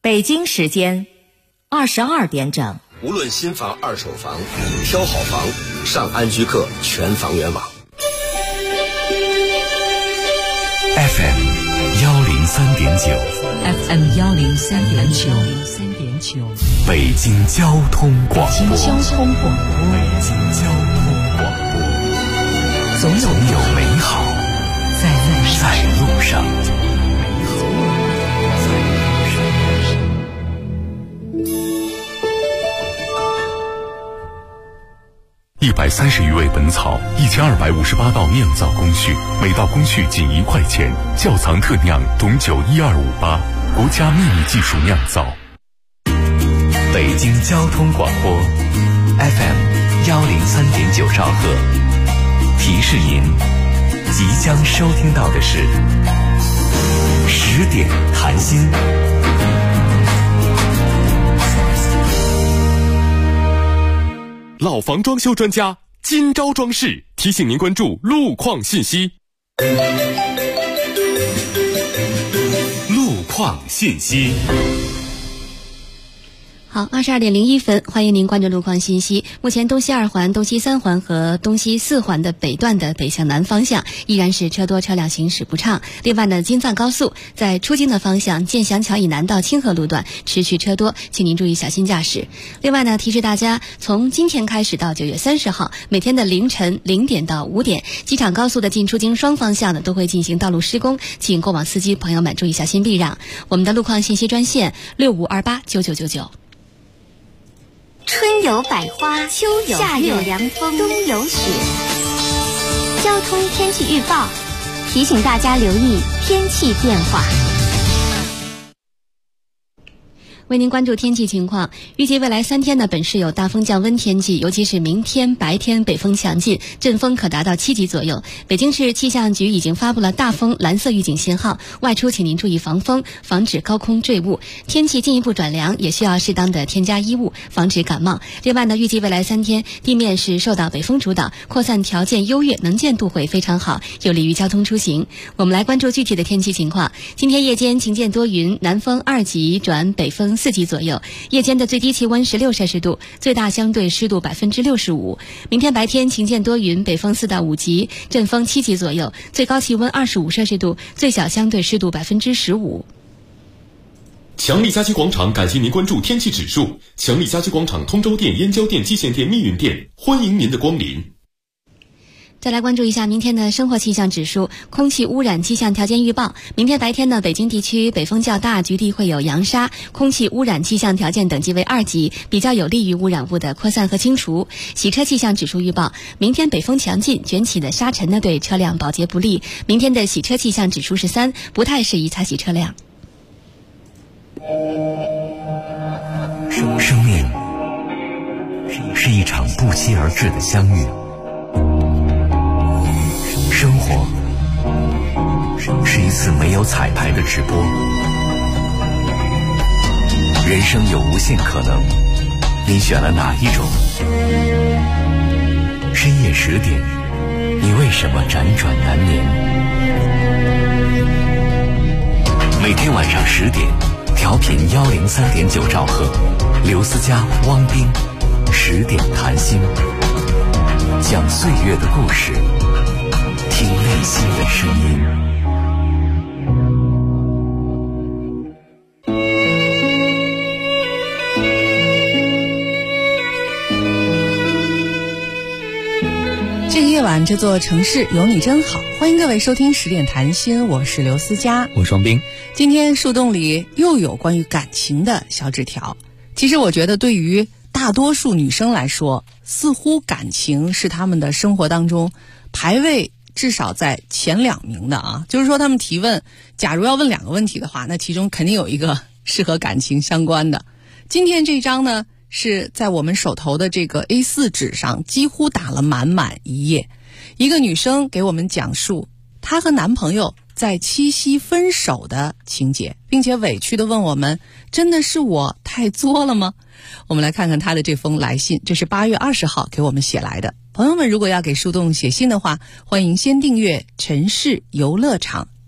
北京时间22点整。 无论新房、二手房，挑好房，上安居客全房源网。 FM 103.9 FM 103.9 北京交通广播。 北京交通广播，总有美好在路上。 130余味本草，1258道酿造工序，每道工序仅1块钱。窖藏特酿董酒12588，国家秘密技术酿造。 北京交通广播 FM 103.9兆赫，提示您即将收听到的是10点谈心。 老房装修专家今朝装饰提醒您关注路况信息。 路况信息。 好，22点01分，欢迎您关注路况信息。目前东西2环、东西3环和东西4环的北段的北向南方向依然是车多车辆行驶不畅。另外呢，京藏高速在出京的方向建祥桥以南到清河路段持续车多，请您注意小心驾驶。另外呢，提示大家，从今天开始到9月30号，每天的凌晨0点到5点，机场高速的进出京双方向呢都会进行道路施工，请过往司机朋友们注意小心避让。我们的路况信息专线65289999。 春有百花，秋有夏有凉风，冬有雪。交通天气预报提醒大家留意天气变化。 为您关注天气情况，预计未来3天呢，本市有大风降温天气，尤其是明天白天北风强劲，阵风可达到7级左右。北京市气象局已经发布了大风蓝色预警信号，外出请您注意防风，防止高空坠物。天气进一步转凉，也需要适当的添加衣物，防止感冒。另外呢，预计未来3天地面是受到北风主导，扩散条件优越，能见度会非常好，有利于交通出行。我们来关注具体的天气情况。今天夜间晴间多云，南风2级转北风4级左右，夜间的最低气温16摄氏度，最大相对湿度65%。明天白天晴间多云，北风4到5级，阵风7级左右，最高气温25摄氏度，最小相对湿度15%。 强力家居广场感谢您关注天气指数。强力家居广场通州店、燕郊店、蓟县店、密云店，欢迎您的光临。 再来关注一下明天的生活气象指数，空气污染气象条件预报。明天白天呢，北京地区北风较大，局地会有扬沙，空气污染气象条件等级为2级，比较有利于污染物的扩散和清除。洗车气象指数预报，明天北风强劲，卷起的沙尘呢对车辆保洁不利。明天的洗车气象指数是3，不太适宜擦洗车辆。 生命是一场不期而至的相遇。生活是一次没有彩排的直播，人生有无限可能，你选了哪一种？深夜10点，你为什么辗转难眠？每天晚上10点，调频103.9兆赫，刘思佳、汪斌10点谈心，讲岁月的故事，听内心的声音。 这个夜晚，这座城市有你真好。欢迎各位收听10点谈心，我是刘思佳， 我是王斌。 今天树洞里又有关于感情的小纸条。其实我觉得对于大多数女生来说，似乎感情是她们的生活当中排位至少在前2名的啊。就是说他们提问，假如要问2个问题的话，那其中肯定有一个是和感情相关的。今天这张呢，是在我们手头的这个 A4 纸上几乎打了满满一页。一个女生给我们讲述她和男朋友在7夕分手的情节，并且委屈地问我们，真的是我太作了吗？我们来看看她的这封来信，这是8月20号给我们写来的。朋友们如果要给树洞写信的话，欢迎先订阅城市游乐场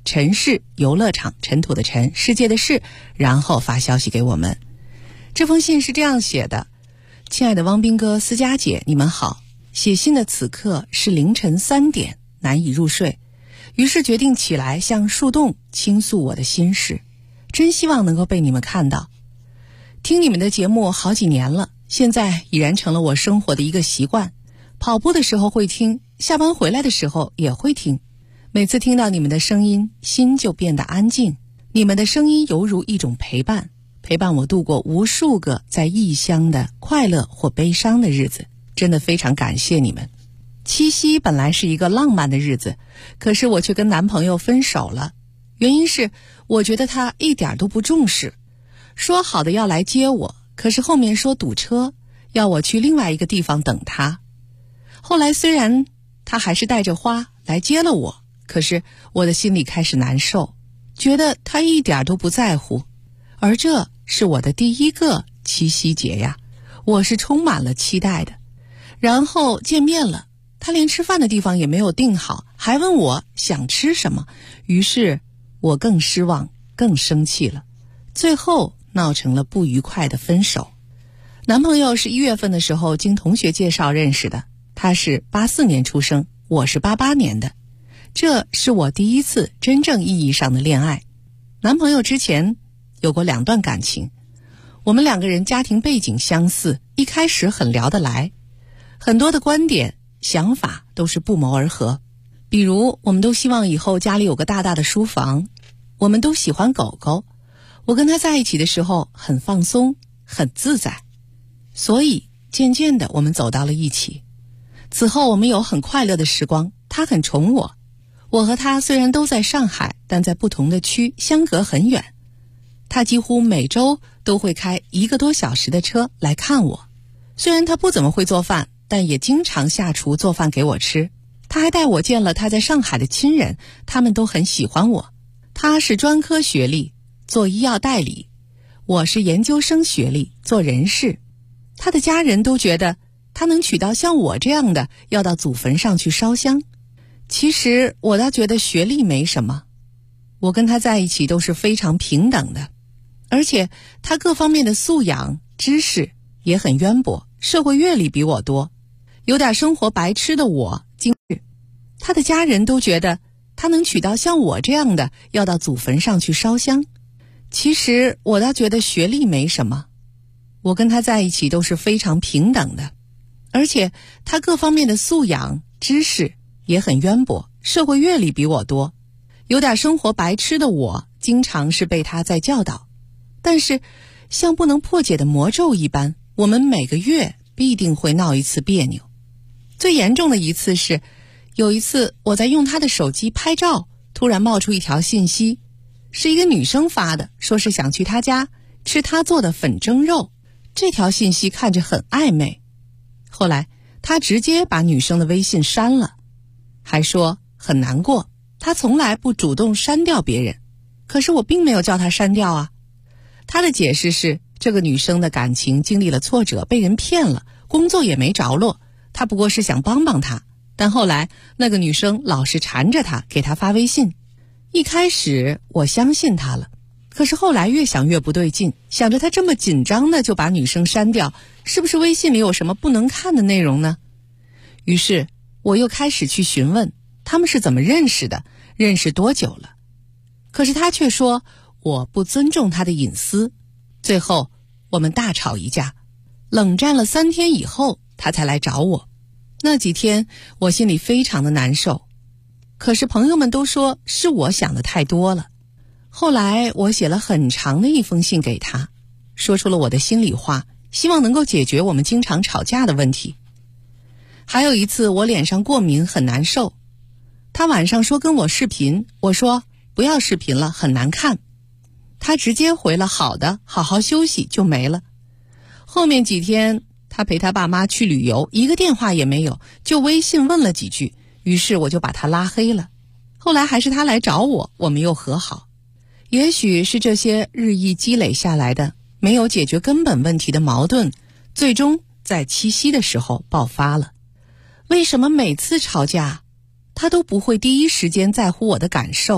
尘世游乐场，尘土的尘，世界的世，然后发消息给我们。这封信是这样写的：亲爱的汪斌哥、思佳姐，你们好。写信的此刻是凌晨3点，难以入睡，于是决定起来向树洞倾诉我的心事，真希望能够被你们看到。听你们的节目好几年了，现在已然成了我生活的一个习惯，跑步的时候会听，下班回来的时候也会听。每次听到你们的声音，心就变得安静。你们的声音犹如一种陪伴，陪伴我度过无数个在异乡的快乐或悲伤的日子，真的非常感谢你们。七夕本来是一个浪漫的日子，可是我却跟男朋友分手了，原因是我觉得他一点都不重视。说好的要来接我，可是后面说堵车，要我去另外一个地方等他。后来虽然他还是带着花来接了我，可是我的心里开始难受，觉得他一点都不在乎。而这是我的第一个七夕节呀，我是充满了期待的。然后见面了，他连吃饭的地方也没有定好，还问我想吃什么，于是我更失望，更生气了，最后闹成了不愉快的分手。男朋友是1月份的时候经同学介绍认识的，他是84年出生，我是88年的。这是我第一次真正意义上的恋爱。男朋友之前有过2段感情，我们2个人家庭背景相似，一开始很聊得来，很多的观点想法都是不谋而合。比如我们都希望以后家里有个大大的书房，我们都喜欢狗狗，我跟他在一起的时候很放松很自在，所以渐渐的我们走到了一起。此后我们有很快乐的时光，他很宠我。我和他虽然都在上海，但在不同的区，相隔很远。他几乎每周都会开1个多小时的车来看我。虽然他不怎么会做饭，但也经常下厨做饭给我吃。他还带我见了他在上海的亲人，他们都很喜欢我。他是专科学历，做医药代理，我是研究生学历，做人事。他的家人都觉得他能娶到像我这样的，要到祖坟上去烧香。其实我倒觉得学历没什么，我跟他在一起都是非常平等的，而且他各方面的素养知识也很渊博，社会阅历比我多。有点生活白痴的我，他的家人都觉得他能娶到像我这样的，要到祖坟上去烧香。其实我倒觉得学历没什么，我跟他在一起都是非常平等的，而且他各方面的素养知识也很渊博，社会阅历比我多。有点生活白痴的我，经常是被他在教导。但是像不能破解的魔咒一般，我们每个月必定会闹一次别扭。最严重的一次是，有一次我在用他的手机拍照，突然冒出一条信息，是一个女生发的，说是想去他家吃他做的粉蒸肉。这条信息看着很暧昧，后来他直接把女生的微信删了，还说很难过，他从来不主动删掉别人。可是我并没有叫他删掉啊。他的解释是，这个女生的感情经历了挫折，被人骗了，工作也没着落，他不过是想帮帮她。但后来那个女生老是缠着他，给他发微信。一开始我相信他了，可是后来越想越不对劲，想着他这么紧张的就把女生删掉，是不是微信里有什么不能看的内容呢？于是我又开始去询问他们是怎么认识的，认识多久了。可是他却说我不尊重他的隐私。最后我们大吵一架，冷战了3天以后他才来找我。那几天我心里非常的难受，可是朋友们都说是我想的太多了。后来我写了很长的一封信给他，说出了我的心里话，希望能够解决我们经常吵架的问题。还有一次我脸上过敏很难受，他晚上说跟我视频，我说不要视频了，很难看。他直接回了好的，好好休息，就没了。后面几天他陪他爸妈去旅游，一个电话也没有，就微信问了几句，于是我就把他拉黑了。后来还是他来找我，我们又和好。也许是这些日益积累下来的没有解决根本问题的矛盾，最终在七夕的时候爆发了。为什么每次吵架他都不会第一时间在乎我的感受？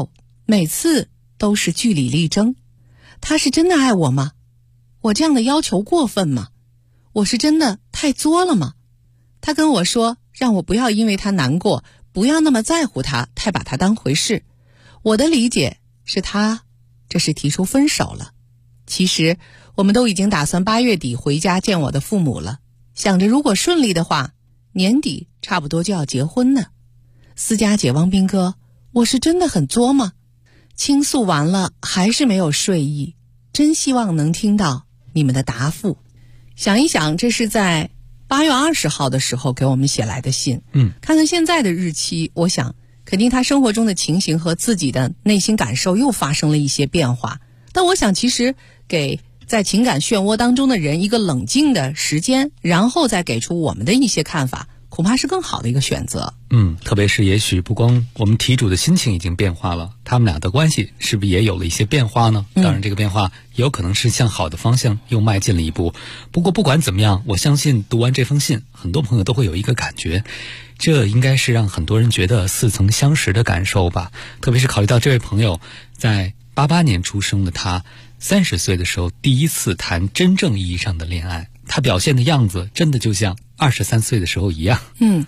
每次都是据理力争。他是真的爱我吗？我这样的要求过分吗？我是真的太作了吗？他跟我说，让我不要因为他难过，不要那么在乎他，太把他当回事。我的理解是他这是提出分手了。其实我们都已经打算8月底回家见我的父母了，想着如果顺利的话，年底差不多就要结婚呢。思佳姐，汪斌哥，我是真的很作吗？倾诉完了还是没有睡意，真希望能听到你们的答复。想一想，这是在8月20号的时候给我们写来的信。看看现在的日期，我想肯定他生活中的情形和自己的内心感受又发生了一些变化。但我想其实给在情感漩涡当中的人一个冷静的时间，然后再给出我们的一些看法，恐怕是更好的一个选择。 特别是也许不光我们题主的心情已经变化了，他们俩的关系是不是也有了一些变化呢？当然这个变化也有可能是向好的方向又迈进了一步。不过不管怎么样，我相信读完这封信，很多朋友都会有一个感觉，这应该是让很多人觉得似曾相识的感受吧。特别是考虑到这位朋友在88年出生的他，30岁的时候第一次谈真正意义上的恋爱，他表现的样子真的就像23岁的时候一样。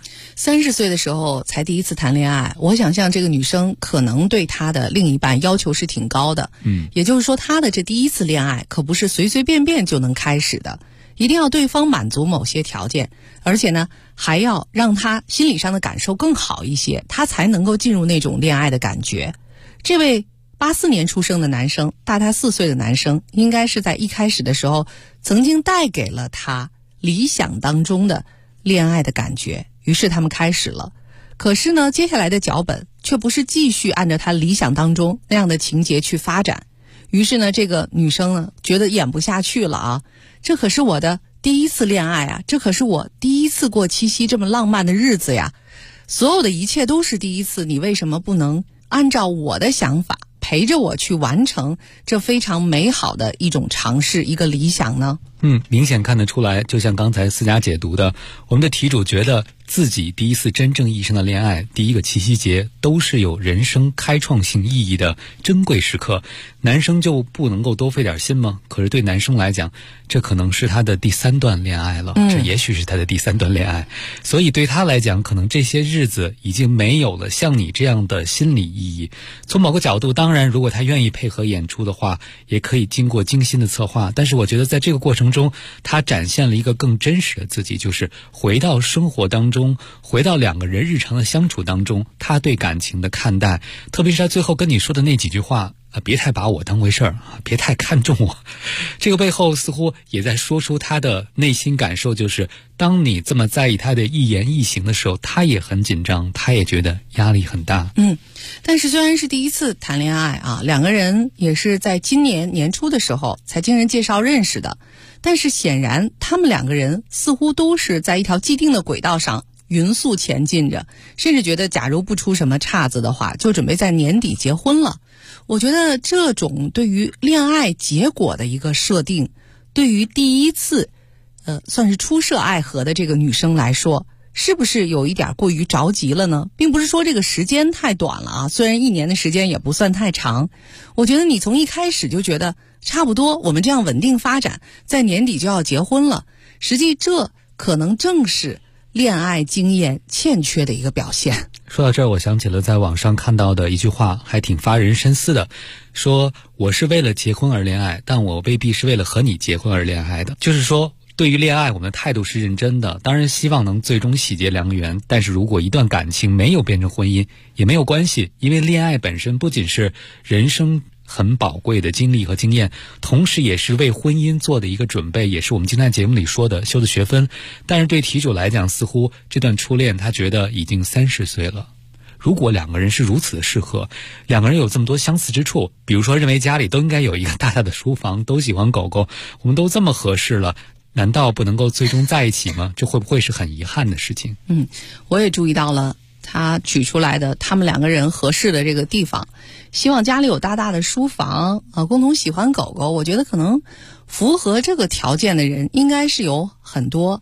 30岁的时候才第一次谈恋爱，我想象这个女生可能对她的另一半要求是挺高的。也就是说她的这第一次恋爱可不是随随便便就能开始的，一定要对方满足某些条件，而且呢还要让她心理上的感受更好一些，她才能够进入那种恋爱的感觉。这位84年出生的男生，大他4岁的男生，应该是在一开始的时候曾经带给了他理想当中的恋爱的感觉，于是他们开始了。可是呢，接下来的脚本却不是继续按照他理想当中那样的情节去发展。于是呢，这个女生呢觉得演不下去了啊，这可是我的第一次恋爱啊，这可是我第一次过七夕这么浪漫的日子呀，所有的一切都是第一次，你为什么不能按照我的想法陪着我去完成这非常美好的一种尝试，一个理想呢？ 明显看得出来，就像刚才思佳解读的，我们的题主觉得自己第一次真正意义上的恋爱，第一个七夕节，都是有人生开创性意义的珍贵时刻。男生就不能够多费点心吗？可是对男生来讲，这可能是他的第3段恋爱了，这也许是他的第3段恋爱。所以对他来讲，可能这些日子已经没有了像你这样的心理意义。从某个角度，当然如果他愿意配合演出的话，也可以经过精心的策划，但是我觉得在这个过程中，他展现了一个更真实的自己，就是回到生活当中，回到2个人日常的相处当中，他对感情的看待，特别是他最后跟你说的那几句话，别太把我当回事儿，别太看重我。这个背后似乎也在说出他的内心感受，就是当你这么在意他的一言一行的时候，他也很紧张，他也觉得压力很大。 但是虽然是第一次谈恋爱啊，2个人也是在今年年初的时候才经人介绍认识的，但是显然他们2个人似乎都是在一条既定的轨道上匀速前进着，甚至觉得假如不出什么岔子的话，就准备在年底结婚了。我觉得这种对于恋爱结果的一个设定，对于第一次算是初涉爱河的这个女生来说，是不是有一点过于着急了呢？并不是说这个时间太短了啊，虽然1年的时间也不算太长，我觉得你从一开始就觉得差不多我们这样稳定发展，在年底就要结婚了，实际这可能正是恋爱经验欠缺的一个表现。 说到这儿，我想起了在网上看到的一句话，还挺发人深思的，说我是为了结婚而恋爱，但我未必是为了和你结婚而恋爱的。就是说对于恋爱，我们的态度是认真的，当然希望能最终喜结良缘，但是如果一段感情没有变成婚姻也没有关系，因为恋爱本身不仅是人生很宝贵的经历和经验，同时也是为婚姻做的一个准备，也是我们今天节目里说的修的学分。但是对题主来讲，似乎这段初恋他觉得已经30岁了。如果2个人是如此的适合，2个人有这么多相似之处，比如说认为家里都应该有一个大大的书房，都喜欢狗狗，我们都这么合适了，难道不能够最终在一起吗？这会不会是很遗憾的事情？ 我也注意到了他举出来的他们2个人合适的这个地方，希望家里有大大的书房共同喜欢狗狗。我觉得可能符合这个条件的人应该是有很多，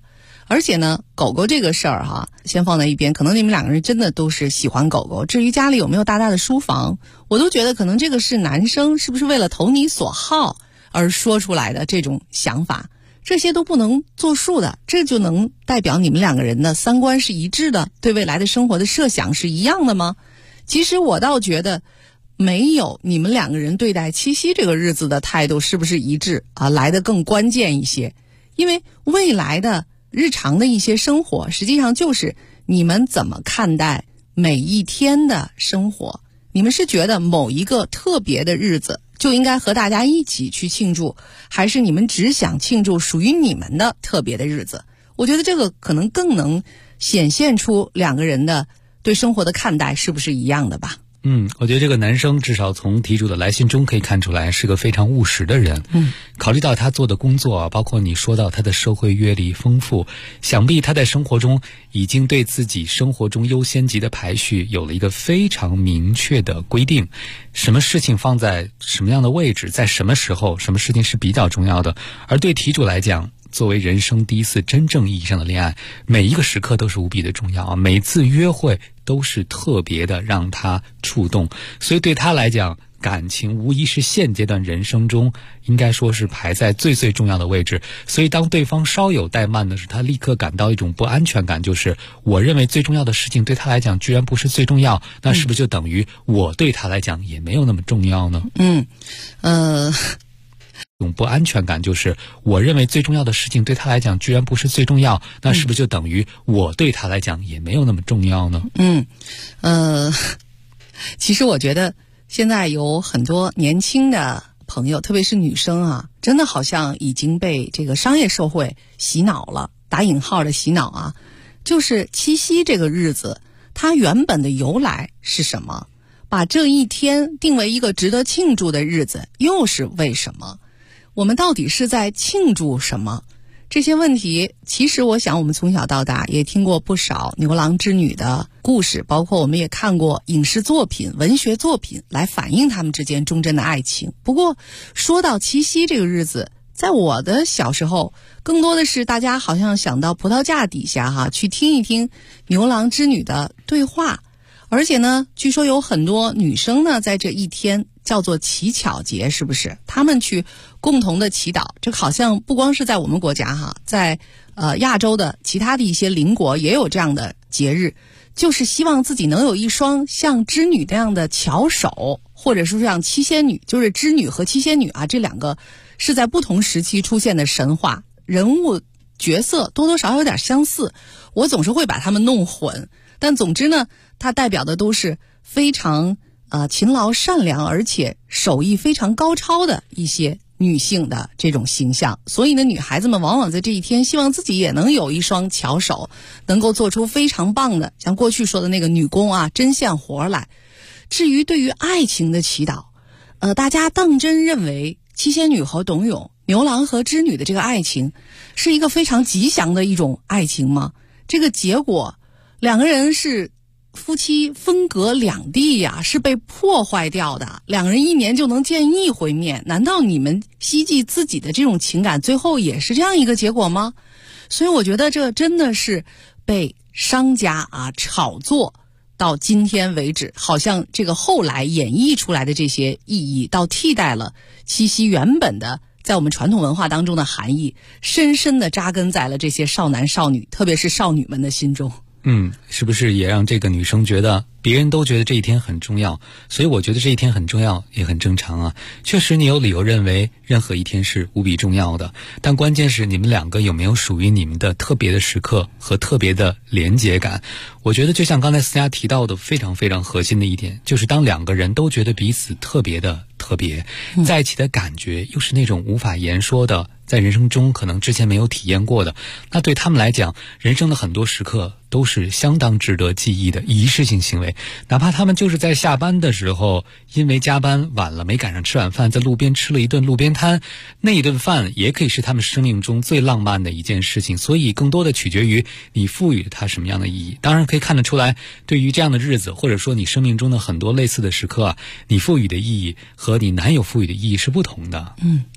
而且呢，狗狗这个事儿哈，先放在一边，可能你们两个人真的都是喜欢狗狗。至于家里有没有大大的书房，我都觉得可能这个是男生是不是为了投你所好而说出来的这种想法，这些都不能作数的。这就能代表你们两个人的三观是一致的，对未来的生活的设想是一样的吗？其实我倒觉得没有你们两个人对待七夕这个日子的态度是不是一致啊，来得更关键一些。因为未来的日常的一些生活，实际上就是你们怎么看待每一天的生活。你们是觉得某一个特别的日子就应该和大家一起去庆祝，还是你们只想庆祝属于你们的特别的日子？我觉得这个可能更能显现出两个人的对生活的看待是不是一样的吧。 我觉得这个男生至少从题主的来信中可以看出来是个非常务实的人。考虑到他做的工作，包括你说到他的社会阅历丰富，想必他在生活中已经对自己生活中优先级的排序有了一个非常明确的规定，什么事情放在什么样的位置，在什么时候，什么事情是比较重要的。而对题主来讲，作为人生第一次真正意义上的恋爱，每一个时刻都是无比的重要啊！每次约会都是特别的让他触动，所以对他来讲，感情无疑是现阶段人生中应该说是排在最最重要的位置。所以当对方稍有怠慢的时候，他立刻感到一种不安全感，就是我认为最重要的事情对他来讲居然不是最重要，那是不是就等于我对他来讲也没有那么重要呢？这种不安全感就是我认为最重要的事情对他来讲居然不是最重要，那是不是就等于我对他来讲也没有那么重要呢？ 其实我觉得现在有很多年轻的朋友，特别是女生啊，真的好像已经被这个商业社会洗脑了，打引号的洗脑啊。就是七夕这个日子，它原本的由来是什么？把这一天定为一个值得庆祝的日子，又是为什么？我们到底是在庆祝什么？这些问题，其实我想我们从小到大也听过不少牛郎织女的故事，包括我们也看过影视作品、文学作品来反映他们之间忠贞的爱情。不过说到七夕这个日子，在我的小时候，更多的是大家好像想到葡萄架底下去听一听牛郎织女的对话。而且呢，据说有很多女生呢，在这一天叫做乞巧节，是不是？她们去共同的祈祷，这好像不光是在我们国家在亚洲的其他的一些邻国也有这样的节日，就是希望自己能有一双像织女那样的巧手，或者说像七仙女，就是织女和七仙女啊，这两个是在不同时期出现的神话人物角色，多多少少有点相似，我总是会把他们弄混。但总之呢，它代表的都是非常勤劳善良，而且手艺非常高超的一些女性的这种形象。所以呢，女孩子们往往在这一天希望自己也能有一双巧手，能够做出非常棒的，像过去说的那个女工啊，针线活来。至于对于爱情的祈祷，大家当真认为七仙女和董永、牛郎和织女的这个爱情是一个非常吉祥的一种爱情吗？这个结果，两个人是夫妻分隔两地呀，是被破坏掉的。两个人一年就能见一回面，难道你们希冀自己的这种情感最后也是这样一个结果吗？所以我觉得这真的是被商家炒作到今天为止，好像这个后来演绎出来的这些意义，倒替代了七夕原本的在我们传统文化当中的含义，深深地扎根在了这些少男少女，特别是少女们的心中。 是不是也让这个女生觉得别人都觉得这一天很重要，所以我觉得这一天很重要也很正常啊。确实你有理由认为任何一天是无比重要的，但关键是你们两个有没有属于你们的特别的时刻和特别的连结感。我觉得就像刚才思佳提到的非常非常核心的一点，就是当两个人都觉得彼此特别的特别，在一起的感觉又是那种无法言说的，在人生中可能之前没有体验过的，那对他们来讲，人生的很多时刻都是相当值得记忆的仪式性行为。哪怕他们就是在下班的时候，因为加班晚了没赶上吃晚饭，在路边吃了一顿路边摊，那一顿饭也可以是他们生命中最浪漫的一件事情。所以更多的取决于你赋予它什么样的意义。当然可以看得出来，对于这样的日子，或者说你生命中的很多类似的时刻你赋予的意义和你男友赋予的意义是不同的。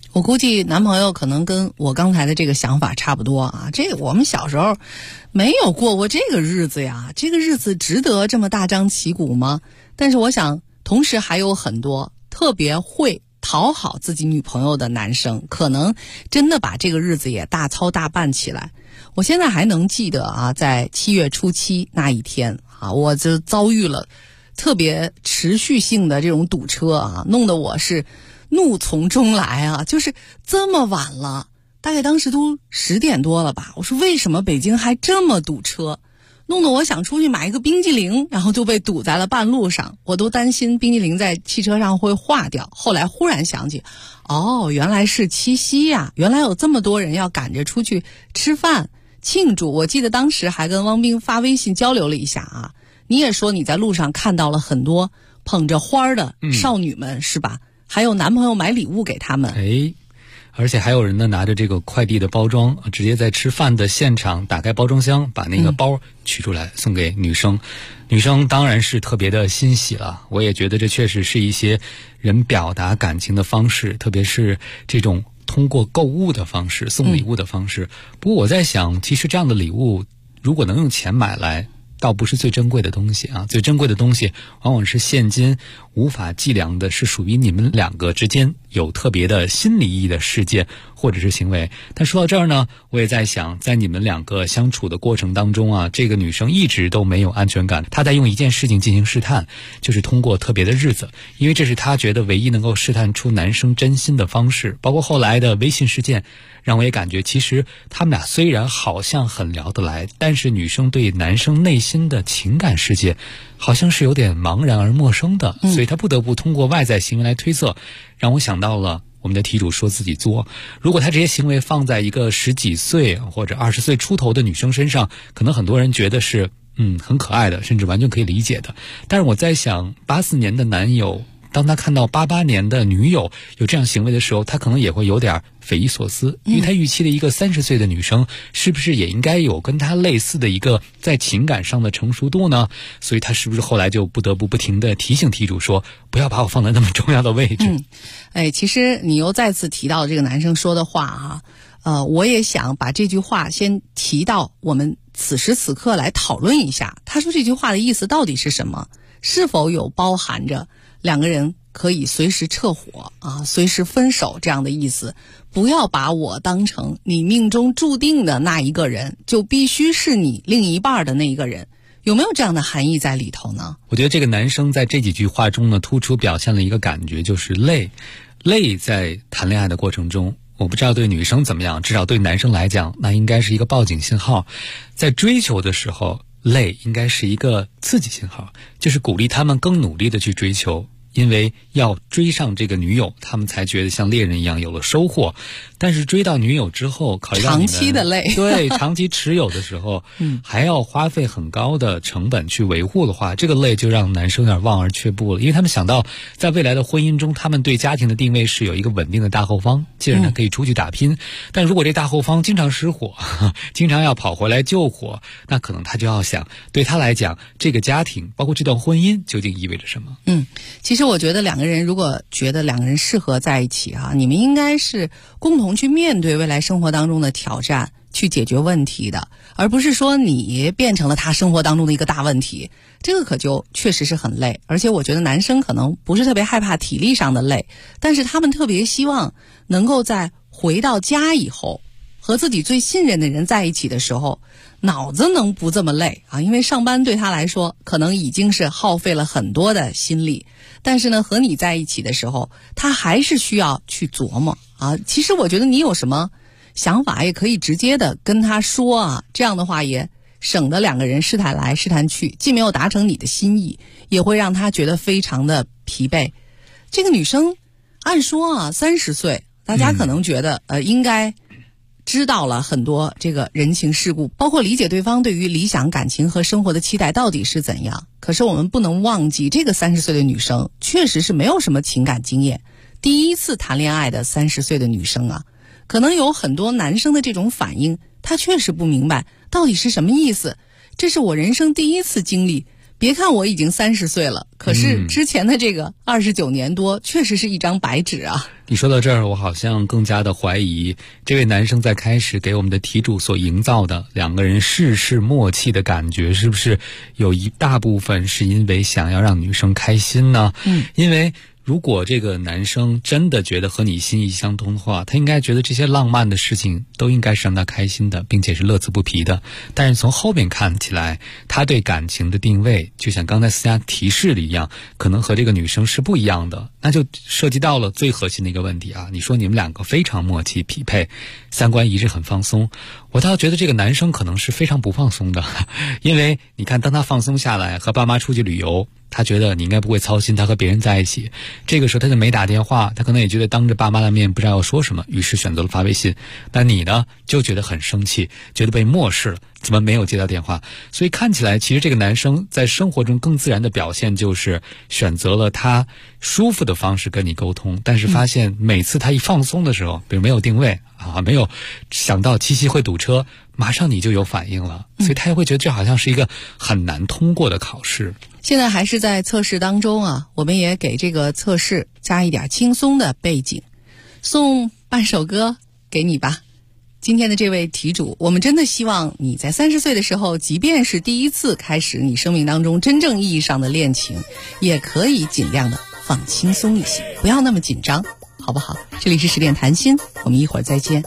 我估计男朋友可能跟我刚才的这个想法差不多啊。这我们小时候没有过这个日子呀，这个日子值得这么大张旗鼓吗？但是我想，同时还有很多特别会讨好自己女朋友的男生，可能真的把这个日子也大操大办起来。我现在还能记得啊，在7月初7那一天啊，我就遭遇了特别持续性的这种堵车啊，弄得我是怒从中来啊，就是这么晚了，大概当时都10点多了吧。我说为什么北京还这么堵车？弄得我想出去买一个冰激凌，然后就被堵在了半路上。我都担心冰激凌在汽车上会化掉。后来忽然想起，原来是七夕呀，原来有这么多人要赶着出去吃饭庆祝。我记得当时还跟汪冰发微信交流了一下啊，你也说你在路上看到了很多捧着花的少女们，是吧？还有男朋友买礼物给他们。 而且还有人呢拿着这个快递的包装，直接在吃饭的现场打开包装箱，把那个包取出来送给女生。女生当然是特别的欣喜了。我也觉得这确实是一些人表达感情的方式，特别是这种通过购物的方式送礼物的方式。不过我在想，其实这样的礼物如果能用钱买来，倒不是最珍贵的东西啊，最珍贵的东西往往是现金无法计量的，是属于你们两个之间有特别的心理意义的事件或者是行为。但说到这儿呢，我也在想，在你们两个相处的过程当中啊，这个女生一直都没有安全感，她在用一件事情进行试探，就是通过特别的日子，因为这是她觉得唯一能够试探出男生真心的方式。包括后来的微信事件，让我也感觉其实他们俩虽然好像很聊得来，但是女生对男生内心的情感世界好像是有点茫然而陌生的，所以她不得不通过外在行为来推测，让我想到了我们的题主说自己作。如果他这些行为放在一个10几岁或者20岁出头的女生身上，可能很多人觉得是很可爱的，甚至完全可以理解的。但是我在想，84年的男友当他看到88年的女友有这样行为的时候，他可能也会有点匪夷所思，因为他预期的一个30岁的女生是不是也应该有跟他类似的一个在情感上的成熟度呢？所以他是不是后来就不得不停地提醒题主说，不要把我放在那么重要的位置。 其实你又再次提到这个男生说的话啊，我也想把这句话先提到我们此时此刻来讨论一下，他说这句话的意思到底是什么？是否有包含着两个人可以随时撤火啊，随时分手这样的意思？不要把我当成你命中注定的那一个人，就必须是你另一半的那一个人，有没有这样的含义在里头呢？ 我觉得这个男生在这几句话中呢，突出表现了一个感觉，就是累在谈恋爱的过程中，我不知道对女生怎么样，至少对男生来讲，那应该是一个报警信号。在追求的时候，累应该是一个刺激信号，就是鼓励他们更努力的去追求，因为要追上这个女友，他们才觉得像猎人一样有了收获。但是追到女友之后，考虑到长期的累， 对，长期持有的时候还要花费很高的成本去维护的话，这个累就让男生有点望而却步了。因为他们想到在未来的婚姻中，他们对家庭的定位是有一个稳定的大后方，既然他可以出去打拼，但如果这大后方经常失火，经常要跑回来救火，那可能他就要想，对他来讲，这个家庭包括这段婚姻究竟意味着什么。 其实我觉得两个人如果觉得两个人适合在一起啊，你们应该是共同去面对未来生活当中的挑战，去解决问题的，而不是说你变成了他生活当中的一个大问题。这个可就确实是很累，而且我觉得男生可能不是特别害怕体力上的累，但是他们特别希望能够在回到家以后和自己最信任的人在一起的时候，脑子能不这么累啊？因为上班对他来说可能已经是耗费了很多的心力，但是呢，和你在一起的时候，他还是需要去琢磨啊。其实我觉得你有什么想法也可以直接的跟他说啊，这样的话也省得两个人试探来试探去，既没有达成你的心意，也会让他觉得非常的疲惫。这个女生按说啊30岁，大家可能觉得应该知道了很多这个人情世故，包括理解对方对于理想感情和生活的期待到底是怎样。可是我们不能忘记，这个30岁的女生确实是没有什么情感经验，第一次谈恋爱的30岁的女生啊，可能有很多男生的这种反应，她确实不明白到底是什么意思。这是我人生第一次经历别看我已经30岁了，可是之前的这个29年多，确实是一张白纸啊。 你说到这儿，我好像更加的怀疑，这位男生在开始给我们的题主所营造的两个人事事默契的感觉，是不是有一大部分是因为想要让女生开心呢？因为如果这个男生真的觉得和你心意相通的话，他应该觉得这些浪漫的事情都应该是让他开心的，并且是乐此不疲的。但是从后面看起来，他对感情的定位就像刚才思佳提示的一样，可能和这个女生是不一样的。那就涉及到了最核心的一个问题啊，你说你们两个非常默契匹配，三观一致很放松，我倒觉得这个男生可能是非常不放松的。因为你看，当他放松下来和爸妈出去旅游，他觉得你应该不会操心他和别人在一起，这个时候他就没打电话，他可能也觉得当着爸妈的面不知道要说什么，于是选择了发微信。但你呢，就觉得很生气，觉得被漠视了，怎么没有接到电话？所以看起来其实这个男生在生活中更自然的表现就是选择了他舒服的方式跟你沟通，但是发现每次他一放松的时候，比如没有定位啊，没有想到七夕会堵车，马上你就有反应了，所以他也会觉得这好像是一个很难通过的考试。 现在还是在测试当中啊，我们也给这个测试加一点轻松的背景，送半首歌给你吧。今天的这位题主，我们真的希望你在30岁的时候，即便是第一次开始你生命当中真正意义上的恋情，也可以尽量的放轻松一些，不要那么紧张，好不好？这里是10点谈心，我们一会儿再见。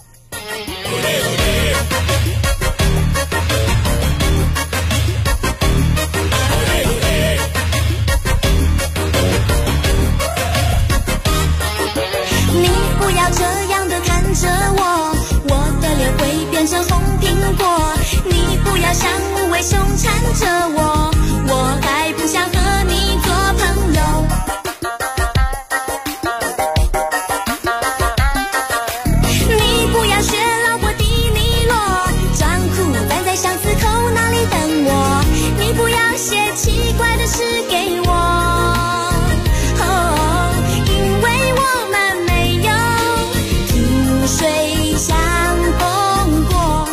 变成红苹果，你不要像无尾熊缠着我，我还不想和你做朋友。你不要学老婆迪尼洛，装酷站在巷子口那里等我，你不要写奇怪的诗给我，因为我们没有萍水相逢过。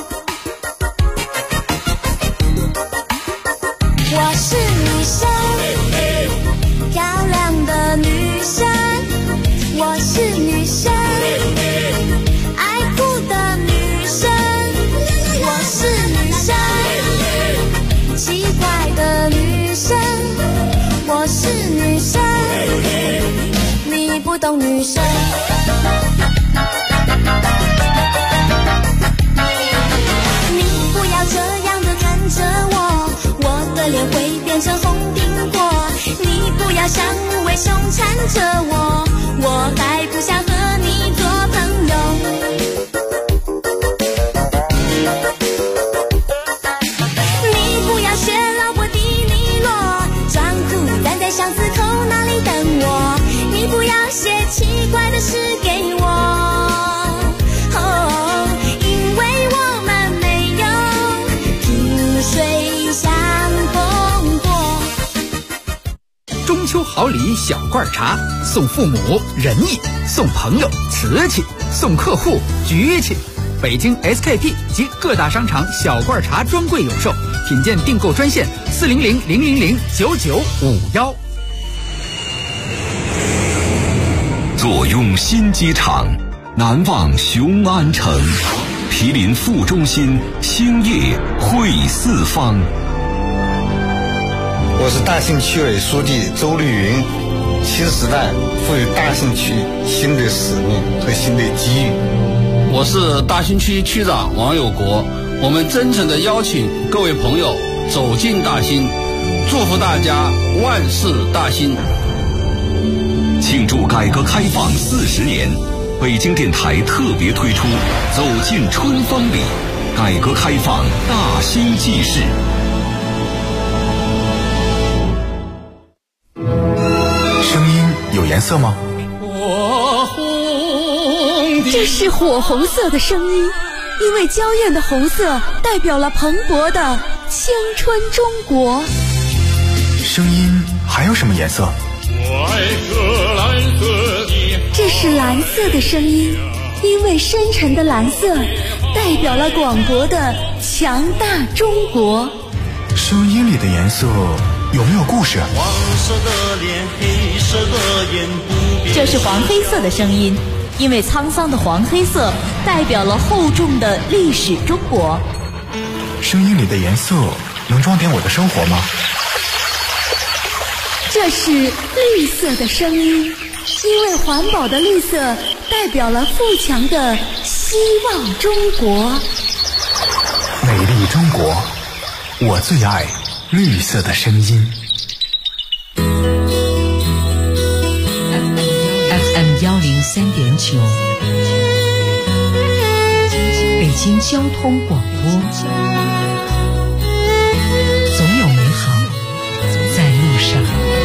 我是女生，漂亮的女生，我是女生，爱哭的女生，我是女生，奇怪的女生，我是女生，你不懂女生。你不要这样的看着我，我的脸会变成红苹果，你不要像无尾熊缠着我，我还不想和你做朋友。你不要学老婆迪尼洛，装酷站在巷子口那里等我，你不要写奇怪的诗给我，因为我们没有萍水相逢过。 中秋好礼小罐茶，送父母仁义，送朋友瓷器，送客户局气。北京 SKP 及各大商场小罐茶专柜有售，品鉴订购专线400-000-9951。 坐拥新机场，难忘雄安城，毗邻副中心，兴业汇四方。 我是大兴区委书记周绿云，新时代赋予大兴区新的使命和新的机遇。 我是大兴区区长王有国，我们真诚地邀请各位朋友走进大兴，祝福大家万事大兴。 庆祝改革开放40年，北京电台特别推出走进春风里，改革开放大兴纪事。 声音有颜色吗？ 这是火红色的声音，因为娇艳的红色代表了蓬勃的青春中国。 声音还有什么颜色？ 我爱这蓝色的。这是蓝色的声音，因为深沉的蓝色代表了广博的强大中国。 声音里的颜色有没有故事？ 黄色的脸，黑色的眼，不变。 这是黄黑色的声音，因为沧桑的黄黑色代表了厚重的历史中国。 声音里的颜色能装点我的生活吗？ 这是绿色的声音，因为环保的绿色代表了富强的希望中国。 美丽中国，我最爱绿色的声音。 FM 103.9，北京交通广播，总有美好在路上。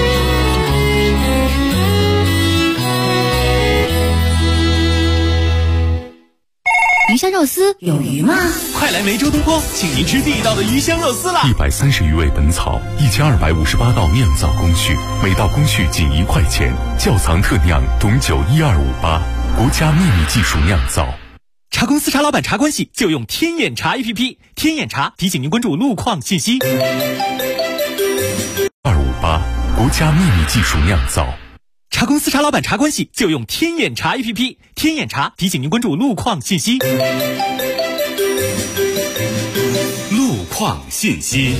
鱼香肉丝有鱼吗？ 快来梅州东坡，请您吃地道的鱼香肉丝啦 ！130余味本草，1258道酿造工序，每道工序仅1块钱。窖藏特酿董酒12588，国家秘密技术酿造。 茶公司茶老板茶关系就用天眼茶 APP， 天眼茶提醒您关注路况信息。 258，国家秘密技术酿造。 茶公司茶老板茶关系就用天眼茶 APP， 天眼茶提醒您关注路况信息。 路况信息。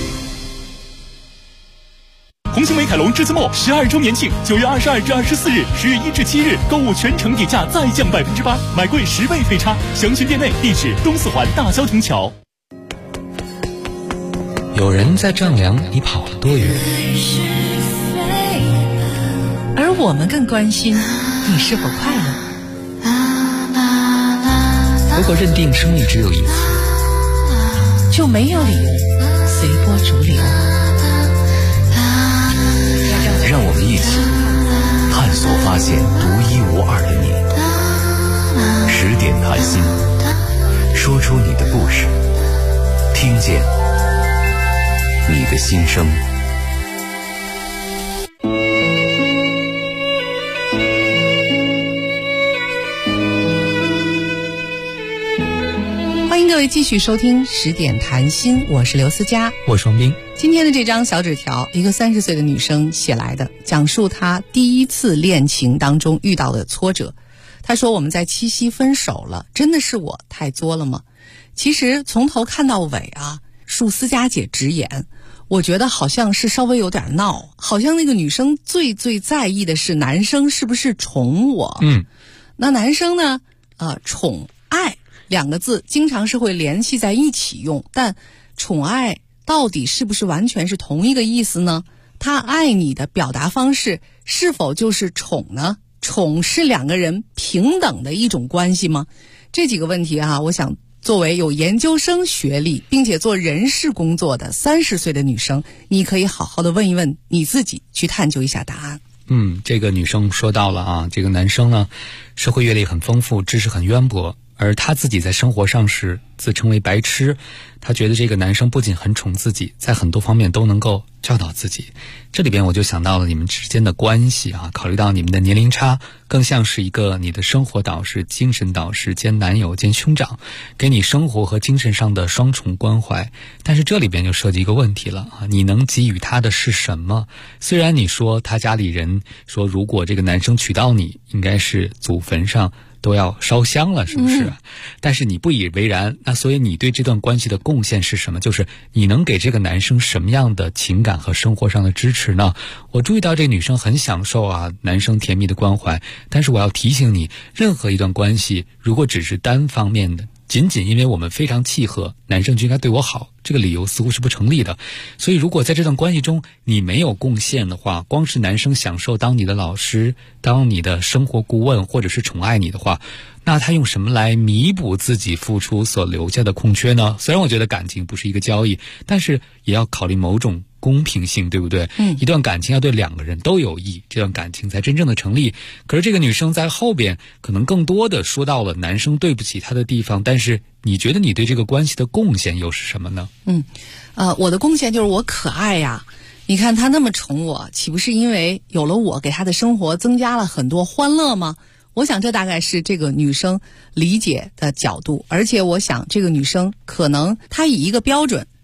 红星美凯龙栀子墨12周年庆，9月22至24日，10月1至7日，购物全程底价再降8%，买贵10倍退差。详询店内，地址东四环大郊亭桥。 有人在丈量你跑了多远， 而我们更关心你是否快乐。 如果认定生命只有一次， 就没有理由随波逐流。 让我们一起探索发现独一无二的你。10点谈心，说出你的故事，听见你的心声。 欢迎各位继续收听10点谈心，我是刘思佳， 我是王斌。 今天的这张小纸条，一个30岁的女生写来的，讲述她第一次恋情当中遇到的挫折。她说，我们在七夕分手了，真的是我太作了吗？其实从头看到尾啊，恕思佳姐直言，我觉得好像是稍微有点闹，好像那个女生最在意的是男生是不是宠我。那男生呢，宠爱2个字经常是会联系在一起用，但宠爱到底是不是完全是同一个意思呢？他爱你的表达方式是否就是宠呢？宠是2个人平等的一种关系吗？这几个问题啊，我想作为有研究生学历并且做人事工作的30岁的女生，你可以好好的问一问你自己，去探究一下答案。 这个女生说到了啊，这个男生呢，社会阅历很丰富，知识很渊博，而他自己在生活上是自称为白痴。他觉得这个男生不仅很宠自己，在很多方面都能够教导自己。这里边我就想到了你们之间的关系啊，考虑到你们的年龄差，更像是一个你的生活导师、精神导师兼男友兼兄长，给你生活和精神上的双重关怀。但是这里边就涉及一个问题了啊，你能给予他的是什么？虽然你说他家里人说，如果这个男生娶到你，应该是祖坟上都要烧香了，是不是？但是你不以为然，那所以你对这段关系的贡献是什么？就是你能给这个男生什么样的情感和生活上的支持呢？我注意到这女生很享受啊男生甜蜜的关怀，但是我要提醒你，任何一段关系如果只是单方面的，仅仅因为我们非常契合，男生就应该对我好，这个理由似乎是不成立的。所以如果在这段关系中你没有贡献的话，光是男生享受当你的老师，当你的生活顾问，或者是宠爱你的话，那他用什么来弥补自己付出所留下的空缺呢？虽然我觉得感情不是一个交易，但是也要考虑某种公平性，对不对？一段感情要对2个人都有益，这段感情才真正的成立。可是这个女生在后边可能更多的说到了男生对不起她的地方，但是你觉得你对这个关系的贡献又是什么呢？ 我的贡献就是我可爱呀。你看他那么宠我，岂不是因为有了我给他的生活增加了很多欢乐吗？我想这大概是这个女生理解的角度，而且我想这个女生可能她以一个标准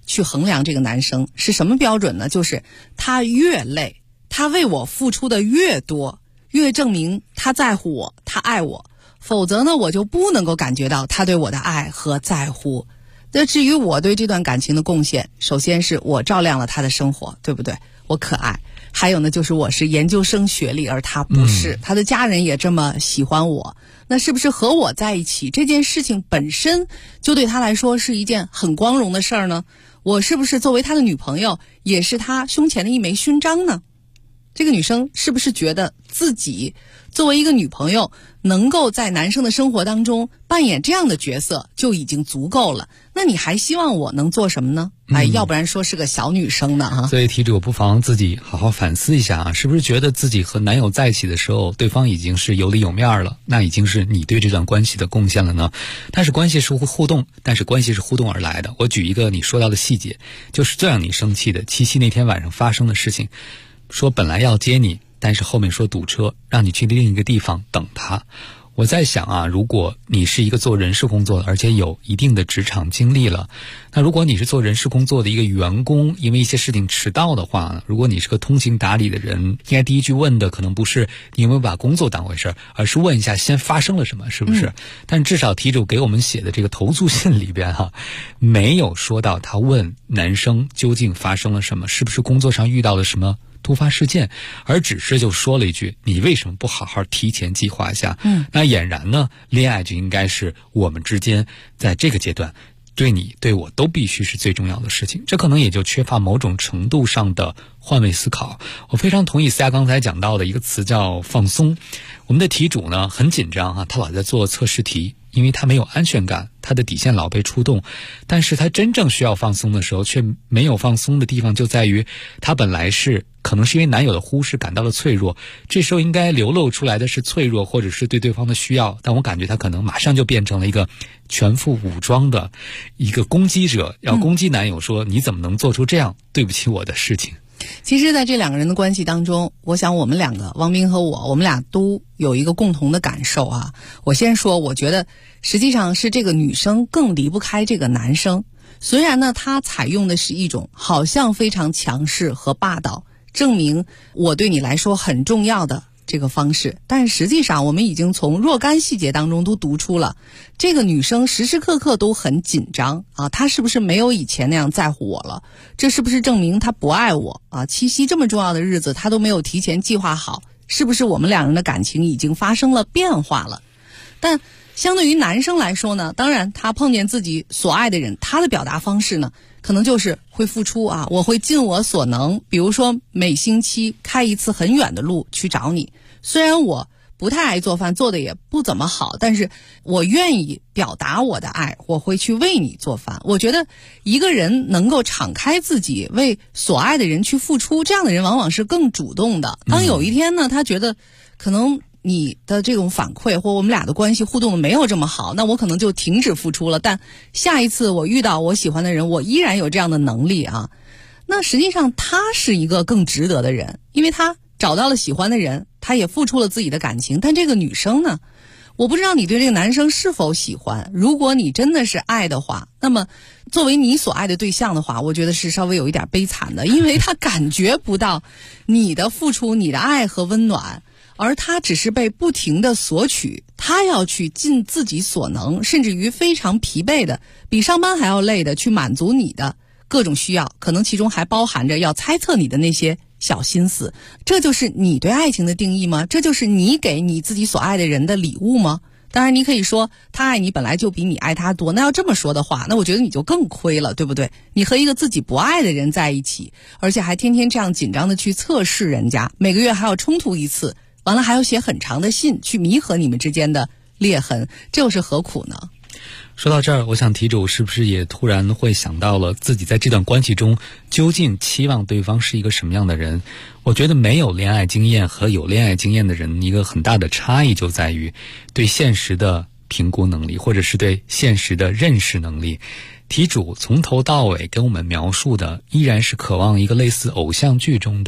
去衡量这个男生是什么标准呢？就是他越累，他为我付出的越多，越证明他在乎我，他爱我。否则呢，我就不能够感觉到他对我的爱和在乎。那至于我对这段感情的贡献，首先是我照亮了他的生活，对不对？我可爱。还有呢，就是我是研究生学历，而他不是，他的家人也这么喜欢我。那是不是和我在一起这件事情本身就对他来说是一件很光荣的事儿呢？我是不是作为他的女朋友，也是他胸前的一枚勋章呢？这个女生是不是觉得自己作为一个女朋友能够在男生的生活当中扮演这样的角色就已经足够了？那你还希望我能做什么呢？要不然说是个小女生呢哈。 所以题主不妨自己好好反思一下啊，是不是觉得自己和男友在一起的时候，对方已经是有里有面了，那已经是你对这段关系的贡献了呢？但是关系是互动，但是关系是互动而来的。我举一个你说到的细节，就是最让你生气的七夕那天晚上发生的事情。说本来要接你，但是后面说堵车，让你去另一个地方等他。我在想啊，如果你是一个做人事工作的，而且有一定的职场经历了，那如果你是做人事工作的一个员工，因为一些事情迟到的话，如果你是个通情达理的人，应该第一句问的可能不是你有没有把工作当回事，而是问一下先发生了什么，是不是？但至少题主给我们写的这个投诉信里边没有说到他问男生究竟发生了什么，是不是工作上遇到了什么突发事件，而只是就说了一句你为什么不好好提前计划一下。那俨然呢，恋爱就应该是我们之间在这个阶段对你对我都必须是最重要的事情，这可能也就缺乏某种程度上的换位思考。我非常同意思佳刚才讲到的一个词叫放松。我们的题主呢很紧张他老在做测试题，因为他没有安全感，他的底线老被触动，但是他真正需要放松的时候却没有放松的地方，就在于他本来是可能是因为男友的忽视感到了脆弱，这时候应该流露出来的是脆弱或者是对对方的需要，但我感觉他可能马上就变成了一个全副武装的一个攻击者，要攻击男友说你怎么能做出这样对不起我的事情。 其实在这两个人的关系当中，我想我们两个，汪斌和我们俩都有一个共同的感受啊。我先说，我觉得实际上是这个女生更离不开这个男生。虽然呢，她采用的是一种好像非常强势和霸道，证明我对你来说很重要的这个方式，但实际上我们已经从若干细节当中都读出了这个女生时时刻刻都很紧张啊，她是不是没有以前那样在乎我了？这是不是证明她不爱我啊？七夕这么重要的日子她都没有提前计划好，是不是我们两人的感情已经发生了变化了？但相对于男生来说呢，当然他碰见自己所爱的人，他的表达方式呢可能就是会付出啊，我会尽我所能，比如说每星期开一次很远的路去找你。虽然我不太爱做饭，做的也不怎么好，但是我愿意表达我的爱，我会去为你做饭。我觉得一个人能够敞开自己为所爱的人去付出，这样的人往往是更主动的。当有一天呢，他觉得可能你的这种反馈或我们俩的关系互动的没有这么好，那我可能就停止付出了，但下一次我遇到我喜欢的人，我依然有这样的能力啊。那实际上他是一个更值得的人，因为他找到了喜欢的人，他也付出了自己的感情。但这个女生呢，我不知道你对这个男生是否喜欢，如果你真的是爱的话，那么作为你所爱的对象的话，我觉得是稍微有一点悲惨的，因为他感觉不到你的付出，你的爱和温暖，而他只是被不停的索取，他要去尽自己所能，甚至于非常疲惫的，比上班还要累的去满足你的各种需要，可能其中还包含着要猜测你的那些小心思。这就是你对爱情的定义吗？这就是你给你自己所爱的人的礼物吗？当然你可以说他爱你本来就比你爱他多，那要这么说的话，那我觉得你就更亏了，对不对？你和一个自己不爱的人在一起，而且还天天这样紧张的去测试人家，每个月还要冲突一次，完了还要写很长的信去弥合你们之间的裂痕，这又是何苦呢？ 说到这儿，我想题主是不是也突然会想到了自己在这段关系中究竟期望对方是一个什么样的人？我觉得没有恋爱经验和有恋爱经验的人一个很大的差异就在于对现实的评估能力，或者是对现实的认识能力。题主从头到尾跟我们描述的依然是渴望一个类似偶像剧中的